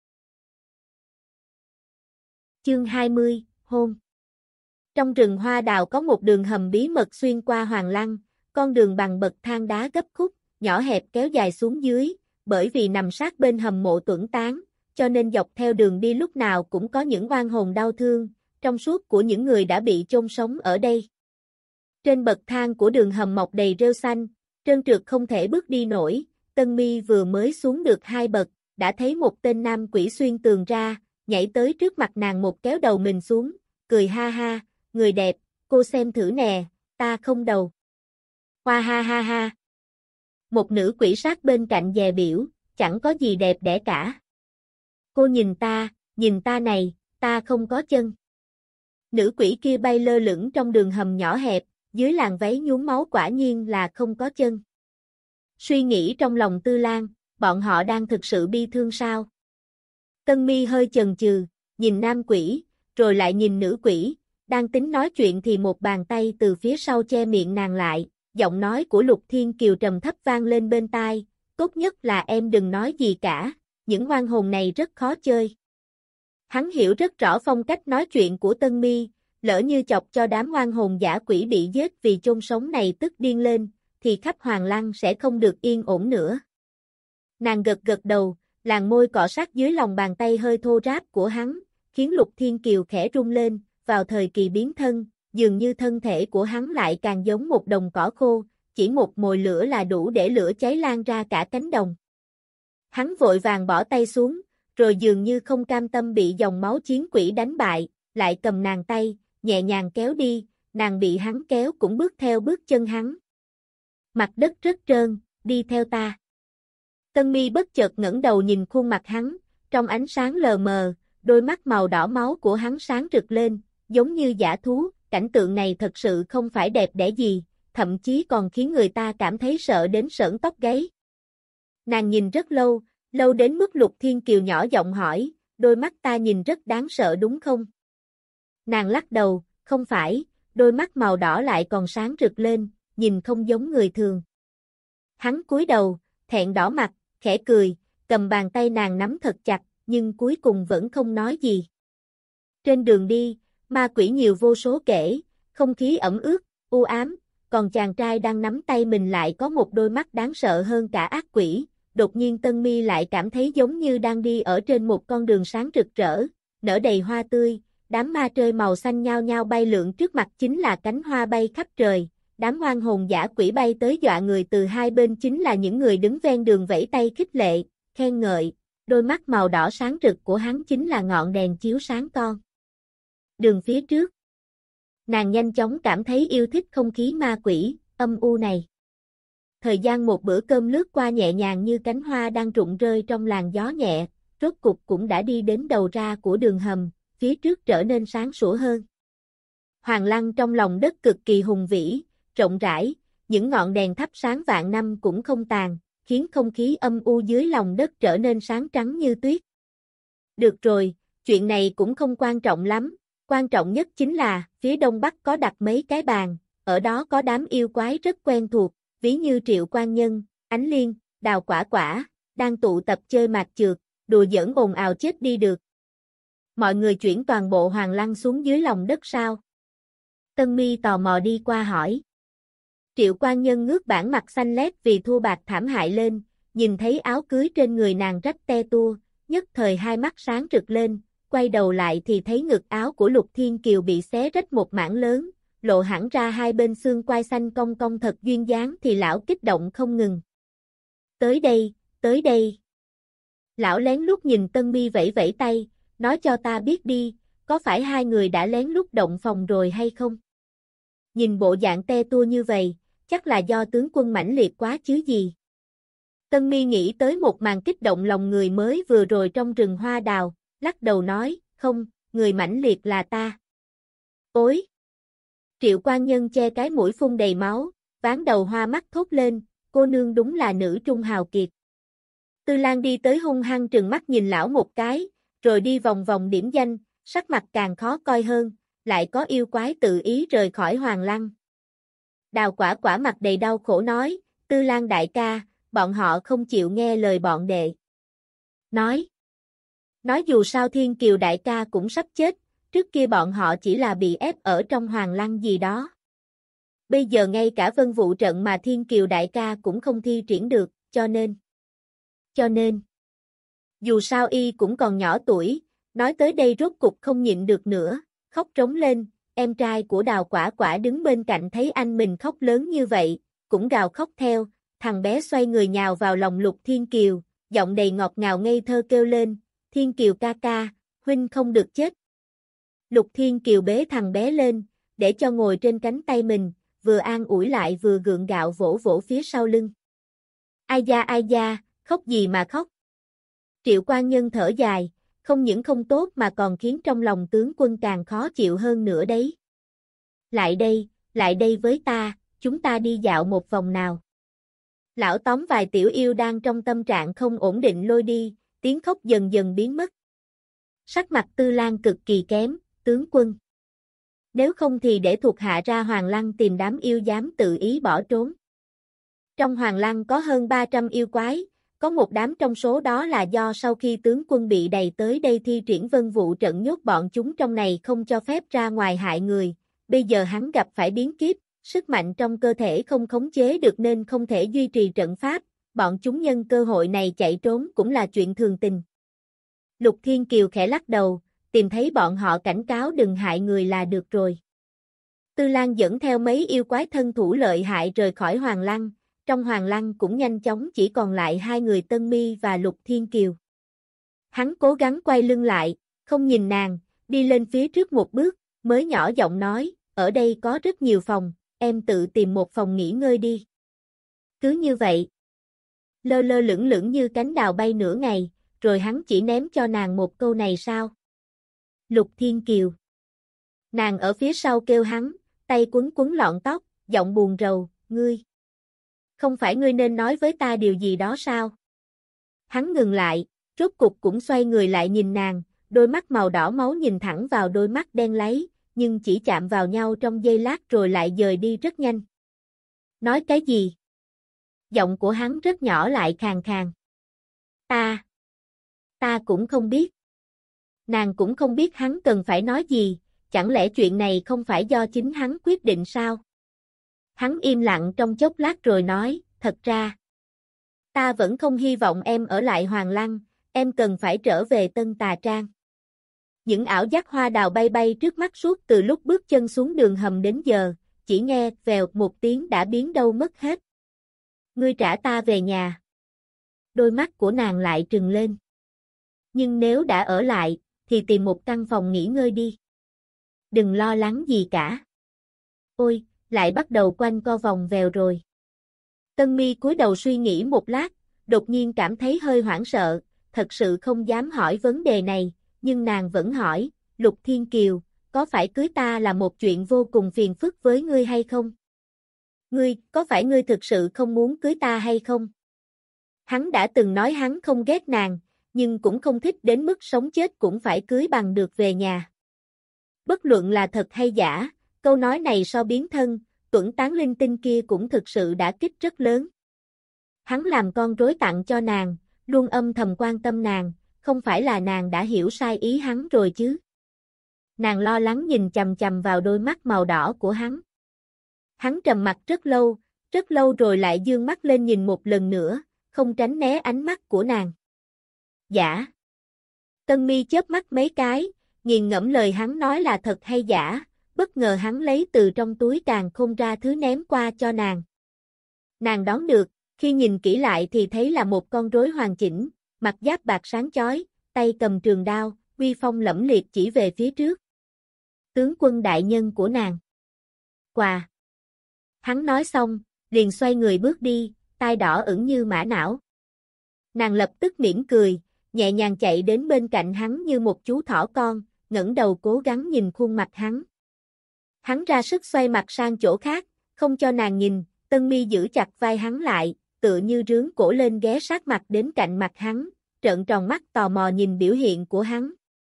Chương hai mươi, hôn. Trong rừng hoa đào có một đường hầm bí mật xuyên qua Hoàng Lăng, con đường bằng bậc thang đá gấp khúc, nhỏ hẹp kéo dài xuống dưới, bởi vì nằm sát bên hầm mộ tuẩn tán, cho nên dọc theo đường đi lúc nào cũng có những oan hồn đau thương, trong suốt của những người đã bị chôn sống ở đây. Trên bậc thang của đường hầm mọc đầy rêu xanh, trơn trượt không thể bước đi nổi, Tân Mi vừa mới xuống được hai bậc, đã thấy một tên nam quỷ xuyên tường ra, nhảy tới trước mặt nàng một kéo đầu mình xuống, cười ha ha, người đẹp, cô xem thử nè, ta không đầu. Hoa ha ha ha. Một nữ quỷ sát bên cạnh dè biểu, chẳng có gì đẹp đẽ cả. Cô nhìn ta, nhìn ta này, ta không có chân. Nữ quỷ kia bay lơ lửng trong đường hầm nhỏ hẹp, dưới làn váy nhuốm máu quả nhiên là không có chân. Suy nghĩ trong lòng Tư Lan, bọn họ đang thực sự bi thương sao? Tân Mi hơi chần chừ, nhìn nam quỷ, rồi lại nhìn nữ quỷ, đang tính nói chuyện thì một bàn tay từ phía sau che miệng nàng lại, giọng nói của Lục Thiên Kiều trầm thấp vang lên bên tai, tốt nhất là em đừng nói gì cả, những oan hồn này rất khó chơi. Hắn hiểu rất rõ phong cách nói chuyện của Tân Mi, lỡ như chọc cho đám oan hồn giả quỷ bị giết vì chôn sống này tức điên lên, thì khắp Hoàng Lăng sẽ không được yên ổn nữa. Nàng gật gật đầu, làn môi cọ sát dưới lòng bàn tay hơi thô ráp của hắn, khiến Lục Thiên Kiều khẽ rung lên, vào thời kỳ biến thân, dường như thân thể của hắn lại càng giống một đồng cỏ khô, chỉ một mồi lửa là đủ để lửa cháy lan ra cả cánh đồng. Hắn vội vàng bỏ tay xuống, rồi dường như không cam tâm bị dòng máu chiến quỷ đánh bại, lại cầm nàng tay, nhẹ nhàng kéo đi, nàng bị hắn kéo cũng bước theo bước chân hắn. Mặt đất rất trơn, đi theo ta. Tân Mi bất chợt ngẩng đầu nhìn khuôn mặt hắn, trong ánh sáng lờ mờ, đôi mắt màu đỏ máu của hắn sáng rực lên, giống như dã thú, cảnh tượng này thật sự không phải đẹp đẽ gì, thậm chí còn khiến người ta cảm thấy sợ đến sởn tóc gáy. Nàng nhìn rất lâu, lâu đến mức Lục Thiên Kiều nhỏ giọng hỏi, đôi mắt ta nhìn rất đáng sợ đúng không? Nàng lắc đầu, không phải, đôi mắt màu đỏ lại còn sáng rực lên, nhìn không giống người thường. Hắn cúi đầu, thẹn đỏ mặt, khẽ cười, cầm bàn tay nàng nắm thật chặt, nhưng cuối cùng vẫn không nói gì. Trên đường đi, ma quỷ nhiều vô số kể, không khí ẩm ướt, u ám, còn chàng trai đang nắm tay mình lại có một đôi mắt đáng sợ hơn cả ác quỷ, đột nhiên Tân Mi lại cảm thấy giống như đang đi ở trên một con đường sáng rực rỡ, nở đầy hoa tươi, đám ma trơi màu xanh nhao nhao bay lượn trước mặt chính là cánh hoa bay khắp trời, đám oan hồn dã quỷ bay tới dọa người từ hai bên chính là những người đứng ven đường vẫy tay khích lệ, khen ngợi, đôi mắt màu đỏ sáng rực của hắn chính là ngọn đèn chiếu sáng con đường phía trước. Nàng nhanh chóng cảm thấy yêu thích không khí ma quỷ, âm u này. Thời gian một bữa cơm lướt qua nhẹ nhàng như cánh hoa đang rụng rơi trong làn gió nhẹ, rốt cục cũng đã đi đến đầu ra của đường hầm, phía trước trở nên sáng sủa hơn. Hoàng lăng trong lòng đất cực kỳ hùng vĩ, rộng rãi, những ngọn đèn thắp sáng vạn năm cũng không tàn, khiến không khí âm u dưới lòng đất trở nên sáng trắng như tuyết. Được rồi, chuyện này cũng không quan trọng lắm, quan trọng nhất chính là, phía đông bắc có đặt mấy cái bàn, ở đó có đám yêu quái rất quen thuộc, ví như Triệu Quan Nhân, Ánh Liên, Đào Quả Quả, đang tụ tập chơi mạt chược, đùa giỡn ồn ào chết đi được. Mọi người chuyển toàn bộ Hoàng lăng xuống dưới lòng đất sao? Tân Mi tò mò đi qua hỏi. Triệu Quan Nhân ngước bản mặt xanh lét vì thua bạc thảm hại lên, nhìn thấy áo cưới trên người nàng rách te tua, nhất thời hai mắt sáng rực lên, quay đầu lại thì thấy ngực áo của Lục Thiên Kiều bị xé rách một mảng lớn, lộ hẳn ra hai bên xương quai xanh cong cong thật duyên dáng thì lão kích động không ngừng. Tới đây, tới đây. Lão lén lút nhìn Tân Mi vẫy vẫy tay, nói cho ta biết đi, có phải hai người đã lén lút động phòng rồi hay không? Nhìn bộ dạng te tua như vậy, chắc là do tướng quân mãnh liệt quá chứ gì. Tân Mi nghĩ tới một màn kích động lòng người mới vừa rồi trong rừng hoa đào, lắc đầu nói, không, người mãnh liệt là ta. Ôi! Triệu Quan Nhân che cái mũi phun đầy máu, ván đầu hoa mắt thốt lên, cô nương đúng là nữ trung hào kiệt. Tư Lan đi tới hung hăng trừng mắt nhìn lão một cái, rồi đi vòng vòng điểm danh, sắc mặt càng khó coi hơn, lại có yêu quái tự ý rời khỏi Hoàng lăng. Đào Quả Quả mặt đầy đau khổ nói, Tư Lan đại ca, bọn họ không chịu nghe lời bọn đệ. Nói, nói dù sao Thiên Kiều đại ca cũng sắp chết, trước kia bọn họ chỉ là bị ép ở trong Hoàng lăng gì đó. Bây giờ ngay cả vân vụ trận mà Thiên Kiều đại ca cũng không thi triển được, cho nên. Cho nên, dù sao y cũng còn nhỏ tuổi, nói tới đây rốt cục không nhịn được nữa, khóc trống lên, em trai của Đào Quả Quả đứng bên cạnh thấy anh mình khóc lớn như vậy, cũng gào khóc theo, thằng bé xoay người nhào vào lòng Lục Thiên Kiều, giọng đầy ngọt ngào ngây thơ kêu lên, Thiên Kiều ca ca, huynh không được chết. Lục Thiên Kiều bế thằng bé lên, để cho ngồi trên cánh tay mình, vừa an ủi lại vừa gượng gạo vỗ vỗ phía sau lưng. Ai da ai da, khóc gì mà khóc. Triệu Quan Nhân thở dài, không những không tốt mà còn khiến trong lòng tướng quân càng khó chịu hơn nữa đấy. Lại đây, lại đây với ta, chúng ta đi dạo một vòng nào. Lão tóm vài tiểu yêu đang trong tâm trạng không ổn định lôi đi, tiếng khóc dần dần biến mất. Sắc mặt Tư Lan cực kỳ kém, tướng quân. Nếu không thì để thuộc hạ ra Hoàng lăng tìm đám yêu dám tự ý bỏ trốn. Trong Hoàng lăng có hơn ba trăm yêu quái, có một đám trong số đó là do sau khi tướng quân bị đày tới đây thi triển vân vụ trận nhốt bọn chúng trong này không cho phép ra ngoài hại người, bây giờ hắn gặp phải biến kiếp, sức mạnh trong cơ thể không khống chế được nên không thể duy trì trận pháp, bọn chúng nhân cơ hội này chạy trốn cũng là chuyện thường tình. Lục Thiên Kiều khẽ lắc đầu, tìm thấy bọn họ cảnh cáo đừng hại người là được rồi. Tư Lan dẫn theo mấy yêu quái thân thủ lợi hại rời khỏi Hoàng lăng, trong Hoàng lăng cũng nhanh chóng chỉ còn lại hai người Tân Mi và Lục Thiên Kiều. Hắn cố gắng quay lưng lại, không nhìn nàng, đi lên phía trước một bước, mới nhỏ giọng nói, ở đây có rất nhiều phòng, em tự tìm một phòng nghỉ ngơi đi. Cứ như vậy, lơ lơ lửng lửng như cánh đào bay nửa ngày, rồi hắn chỉ ném cho nàng một câu này sao? Lục Thiên Kiều. Nàng ở phía sau kêu hắn, tay quấn quấn lọn tóc, giọng buồn rầu, ngươi. Không phải ngươi nên nói với ta điều gì đó sao? Hắn ngừng lại, rốt cục cũng xoay người lại nhìn nàng, đôi mắt màu đỏ máu nhìn thẳng vào đôi mắt đen láy, nhưng chỉ chạm vào nhau trong giây lát rồi lại dời đi rất nhanh. Nói cái gì? Giọng của hắn rất nhỏ lại khàn khàn. Ta, ta cũng không biết. Nàng cũng không biết hắn cần phải nói gì, chẳng lẽ chuyện này không phải do chính hắn quyết định sao? Hắn im lặng trong chốc lát rồi nói, thật ra, Ta vẫn không hy vọng em ở lại Hoàng Lăng, em cần phải trở về Tân Tà Trang. Những ảo giác hoa đào bay bay trước mắt suốt từ lúc bước chân xuống đường hầm đến giờ, chỉ nghe vèo một tiếng đã biến đâu mất hết. Ngươi trả ta về nhà. Đôi mắt của nàng lại trừng lên. Nhưng nếu đã ở lại, thì tìm một căn phòng nghỉ ngơi đi. Đừng lo lắng gì cả. Ôi, lại bắt đầu quanh co vòng vèo rồi. Tân Mi cúi đầu suy nghĩ một lát, đột nhiên cảm thấy hơi hoảng sợ, thật sự không dám hỏi vấn đề này, nhưng nàng vẫn hỏi, Lục Thiên Kiều, có phải cưới ta là một chuyện vô cùng phiền phức với ngươi hay không? Ngươi, có phải ngươi thực sự không muốn cưới ta hay không? Hắn đã từng nói hắn không ghét nàng, nhưng cũng không thích đến mức sống chết cũng phải cưới bằng được về nhà. Bất luận là thật hay giả, câu nói này so biến thân, tuẫn tán linh tinh kia cũng thực sự đã kích rất lớn. Hắn làm con rối tặng cho nàng, luôn âm thầm quan tâm nàng, không phải là nàng đã hiểu sai ý hắn rồi chứ. Nàng lo lắng nhìn chằm chằm vào đôi mắt màu đỏ của hắn. Hắn trầm mặt rất lâu, rất lâu rồi lại dương mắt lên nhìn một lần nữa, không tránh né ánh mắt của nàng. Giả. Tân Mi chớp mắt mấy cái, nghiền ngẫm lời hắn nói là thật hay giả, bất ngờ hắn lấy từ trong túi càn khôn ra thứ ném qua cho nàng. Nàng đoán được, khi nhìn kỹ lại thì thấy là một con rối hoàn chỉnh, mặt giáp bạc sáng chói, tay cầm trường đao, uy phong lẫm liệt chỉ về phía trước. Tướng quân đại nhân của nàng. Quà. Hắn nói xong, liền xoay người bước đi, tai đỏ ửng như mã não. Nàng lập tức mỉm cười, nhẹ nhàng chạy đến bên cạnh hắn như một chú thỏ con, ngẩng đầu cố gắng nhìn khuôn mặt hắn. Hắn ra sức xoay mặt sang chỗ khác, không cho nàng nhìn, Tân Mi giữ chặt vai hắn lại, tựa như rướn cổ lên ghé sát mặt đến cạnh mặt hắn, trợn tròn mắt tò mò nhìn biểu hiện của hắn.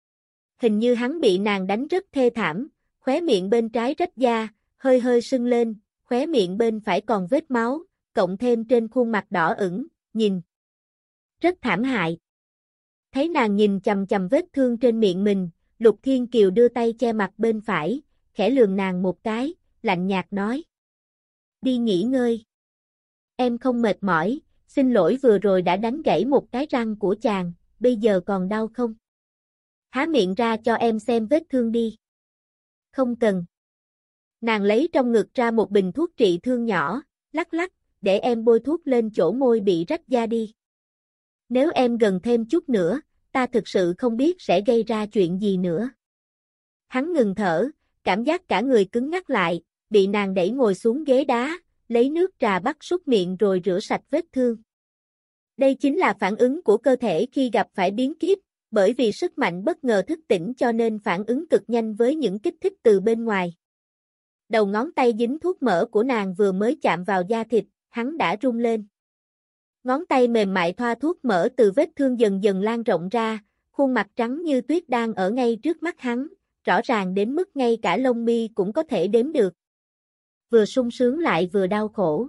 Hình như hắn bị nàng đánh rất thê thảm, khóe miệng bên trái rách da, hơi hơi sưng lên, khóe miệng bên phải còn vết máu, cộng thêm trên khuôn mặt đỏ ửng, nhìn rất thảm hại. Thấy nàng nhìn chằm chằm vết thương trên miệng mình, Lục Thiên Kiều đưa tay che mặt bên phải, khẽ lườm nàng một cái, lạnh nhạt nói. Đi nghỉ ngơi. Em không mệt mỏi, xin lỗi vừa rồi đã đánh gãy một cái răng của chàng, bây giờ còn đau không? Há miệng ra cho em xem vết thương đi. Không cần. Nàng lấy trong ngực ra một bình thuốc trị thương nhỏ, lắc lắc, để em bôi thuốc lên chỗ môi bị rách da đi. Nếu em gần thêm chút nữa, ta thực sự không biết sẽ gây ra chuyện gì nữa. Hắn ngừng thở, cảm giác cả người cứng ngắc lại, bị nàng đẩy ngồi xuống ghế đá, lấy nước trà bắt súc miệng rồi rửa sạch vết thương. Đây chính là phản ứng của cơ thể khi gặp phải biến kiếp, bởi vì sức mạnh bất ngờ thức tỉnh cho nên phản ứng cực nhanh với những kích thích từ bên ngoài. Đầu ngón tay dính thuốc mỡ của nàng vừa mới chạm vào da thịt, hắn đã run lên. Ngón tay mềm mại thoa thuốc mỡ từ vết thương dần dần lan rộng ra, khuôn mặt trắng như tuyết đang ở ngay trước mắt hắn, rõ ràng đến mức ngay cả lông mi cũng có thể đếm được. Vừa sung sướng lại vừa đau khổ.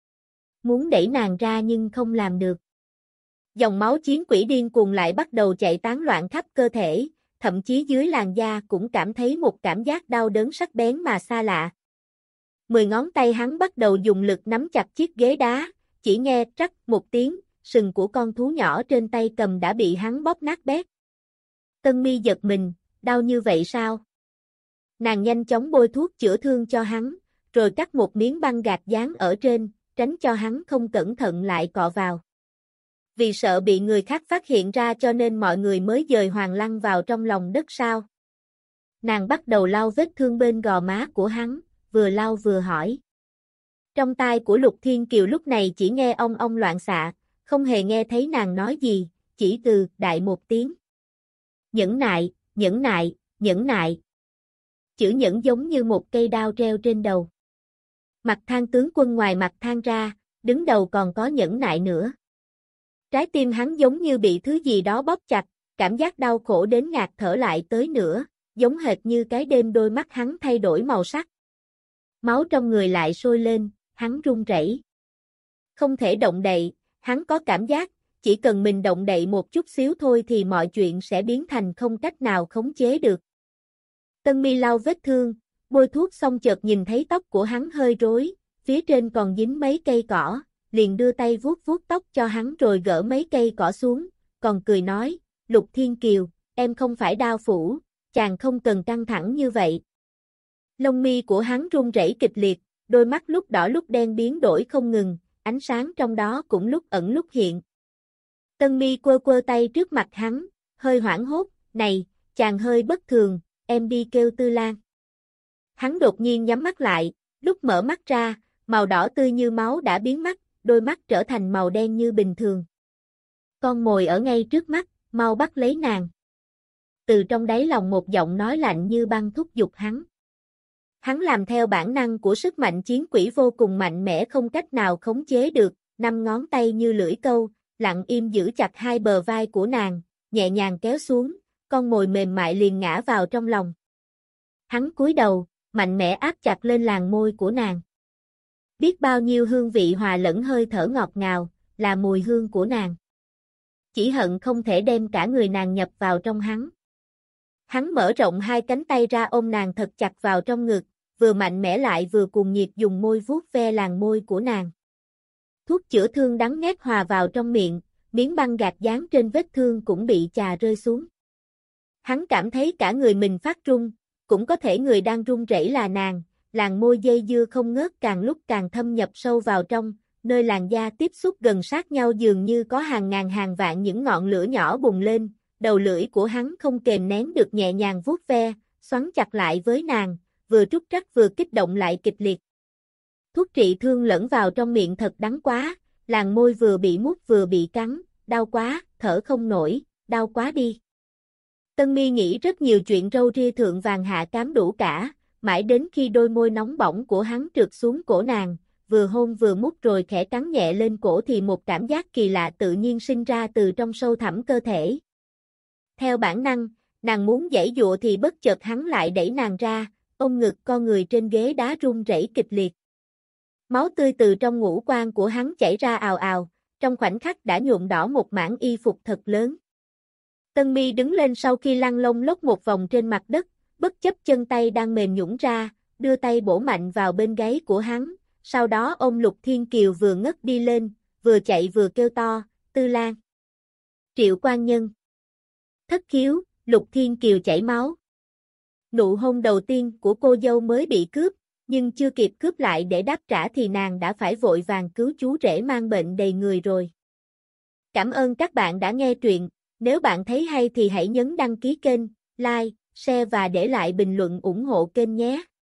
Muốn đẩy nàng ra nhưng không làm được. Dòng máu chiến quỷ điên cuồng lại bắt đầu chạy tán loạn khắp cơ thể, thậm chí dưới làn da cũng cảm thấy một cảm giác đau đớn sắc bén mà xa lạ. Mười ngón tay hắn bắt đầu dùng lực nắm chặt chiếc ghế đá, chỉ nghe trắc một tiếng, sừng của con thú nhỏ trên tay cầm đã bị hắn bóp nát bét. Tân Mi giật mình, đau như vậy sao? Nàng nhanh chóng bôi thuốc chữa thương cho hắn, rồi cắt một miếng băng gạc dán ở trên, tránh cho hắn không cẩn thận lại cọ vào. Vì sợ bị người khác phát hiện ra cho nên mọi người mới dời Hoàng Lăng vào trong lòng đất sao? Nàng bắt đầu lau vết thương bên gò má của hắn, vừa lau vừa hỏi. Trong tai của Lục Thiên Kiều lúc này chỉ nghe ong ong loạn xạ, không hề nghe thấy nàng nói gì, chỉ từ đại một tiếng. Nhẫn nại, nhẫn nại, nhẫn nại. Chữ nhẫn giống như một cây đao treo trên đầu. Mặt Thang tướng quân ngoài mặt Thang ra, đứng đầu còn có nhẫn nại nữa. Trái tim hắn giống như bị thứ gì đó bóp chặt, cảm giác đau khổ đến ngạt thở lại tới nữa, giống hệt như cái đêm đôi mắt hắn thay đổi màu sắc. Máu trong người lại sôi lên, hắn run rẩy. Không thể động đậy, hắn có cảm giác, chỉ cần mình động đậy một chút xíu thôi thì mọi chuyện sẽ biến thành không cách nào khống chế được. Tân Mi lau vết thương, bôi thuốc xong chợt nhìn thấy tóc của hắn hơi rối, phía trên còn dính mấy cây cỏ, liền đưa tay vuốt vuốt tóc cho hắn rồi gỡ mấy cây cỏ xuống, còn cười nói, Lục Thiên Kiều, em không phải đao phủ, chàng không cần căng thẳng như vậy. Lông mi của hắn run rẩy kịch liệt, đôi mắt lúc đỏ lúc đen biến đổi không ngừng, ánh sáng trong đó cũng lúc ẩn lúc hiện. Tân Mi quơ quơ tay trước mặt hắn, hơi hoảng hốt, này, chàng hơi bất thường, em đi kêu Tư Lan. Hắn đột nhiên nhắm mắt lại, lúc mở mắt ra, màu đỏ tươi như máu đã biến mất, đôi mắt trở thành màu đen như bình thường. Con mồi ở ngay trước mắt, mau bắt lấy nàng. Từ trong đáy lòng một giọng nói lạnh như băng thúc giục hắn. Hắn làm theo bản năng của sức mạnh chiến quỷ vô cùng mạnh mẽ không cách nào khống chế được, năm ngón tay như lưỡi câu, lặng im giữ chặt hai bờ vai của nàng, nhẹ nhàng kéo xuống, con mồi mềm mại liền ngã vào trong lòng. Hắn cúi đầu, mạnh mẽ áp chặt lên làn môi của nàng. Biết bao nhiêu hương vị hòa lẫn hơi thở ngọt ngào, là mùi hương của nàng. Chỉ hận không thể đem cả người nàng nhập vào trong hắn. Hắn mở rộng hai cánh tay ra ôm nàng thật chặt vào trong ngực, vừa mạnh mẽ lại vừa cuồng nhiệt dùng môi vuốt ve làn môi của nàng. Thuốc chữa thương đắng nghét hòa vào trong miệng, miếng băng gạc dán trên vết thương cũng bị chà rơi xuống. Hắn cảm thấy cả người mình phát run, cũng có thể người đang run rẩy là nàng, làn môi dây dưa không ngớt càng lúc càng thâm nhập sâu vào trong, nơi làn da tiếp xúc gần sát nhau dường như có hàng ngàn hàng vạn những ngọn lửa nhỏ bùng lên, đầu lưỡi của hắn không kềm nén được nhẹ nhàng vuốt ve, xoắn chặt lại với nàng, vừa trúc trắc vừa kích động lại kịch liệt. Thuốc trị thương lẫn vào trong miệng thật đắng quá, làn môi vừa bị mút vừa bị cắn, đau quá, thở không nổi, đau quá đi. Tân Mi nghĩ rất nhiều chuyện râu ria thượng vàng hạ cám đủ cả, mãi đến khi đôi môi nóng bỏng của hắn trượt xuống cổ nàng, vừa hôn vừa mút rồi khẽ cắn nhẹ lên cổ thì một cảm giác kỳ lạ tự nhiên sinh ra từ trong sâu thẳm cơ thể. Theo bản năng, nàng muốn giãy giụa thì bất chợt hắn lại đẩy nàng ra, ôm ngực con người trên ghế đá run rẩy kịch liệt. Máu tươi từ trong ngũ quan của hắn chảy ra ào ào, trong khoảnh khắc đã nhuộm đỏ một mảng y phục thật lớn. Tân Mi đứng lên sau khi lăn lông lốc một vòng trên mặt đất, bất chấp chân tay đang mềm nhũn ra, đưa tay bổ mạnh vào bên gáy của hắn, sau đó ôm Lục Thiên Kiều vừa ngất đi lên, vừa chạy vừa kêu to, Tư Lan. Triệu Quan Nhân. Thất khiếu, Lục Thiên Kiều chảy máu. Nụ hôn đầu tiên của cô dâu mới bị cướp, nhưng chưa kịp cướp lại để đáp trả thì nàng đã phải vội vàng cứu chú rể mang bệnh đầy người rồi. Cảm ơn các bạn đã nghe truyện, nếu bạn thấy hay thì hãy nhấn đăng ký kênh, like, share và để lại bình luận ủng hộ kênh nhé.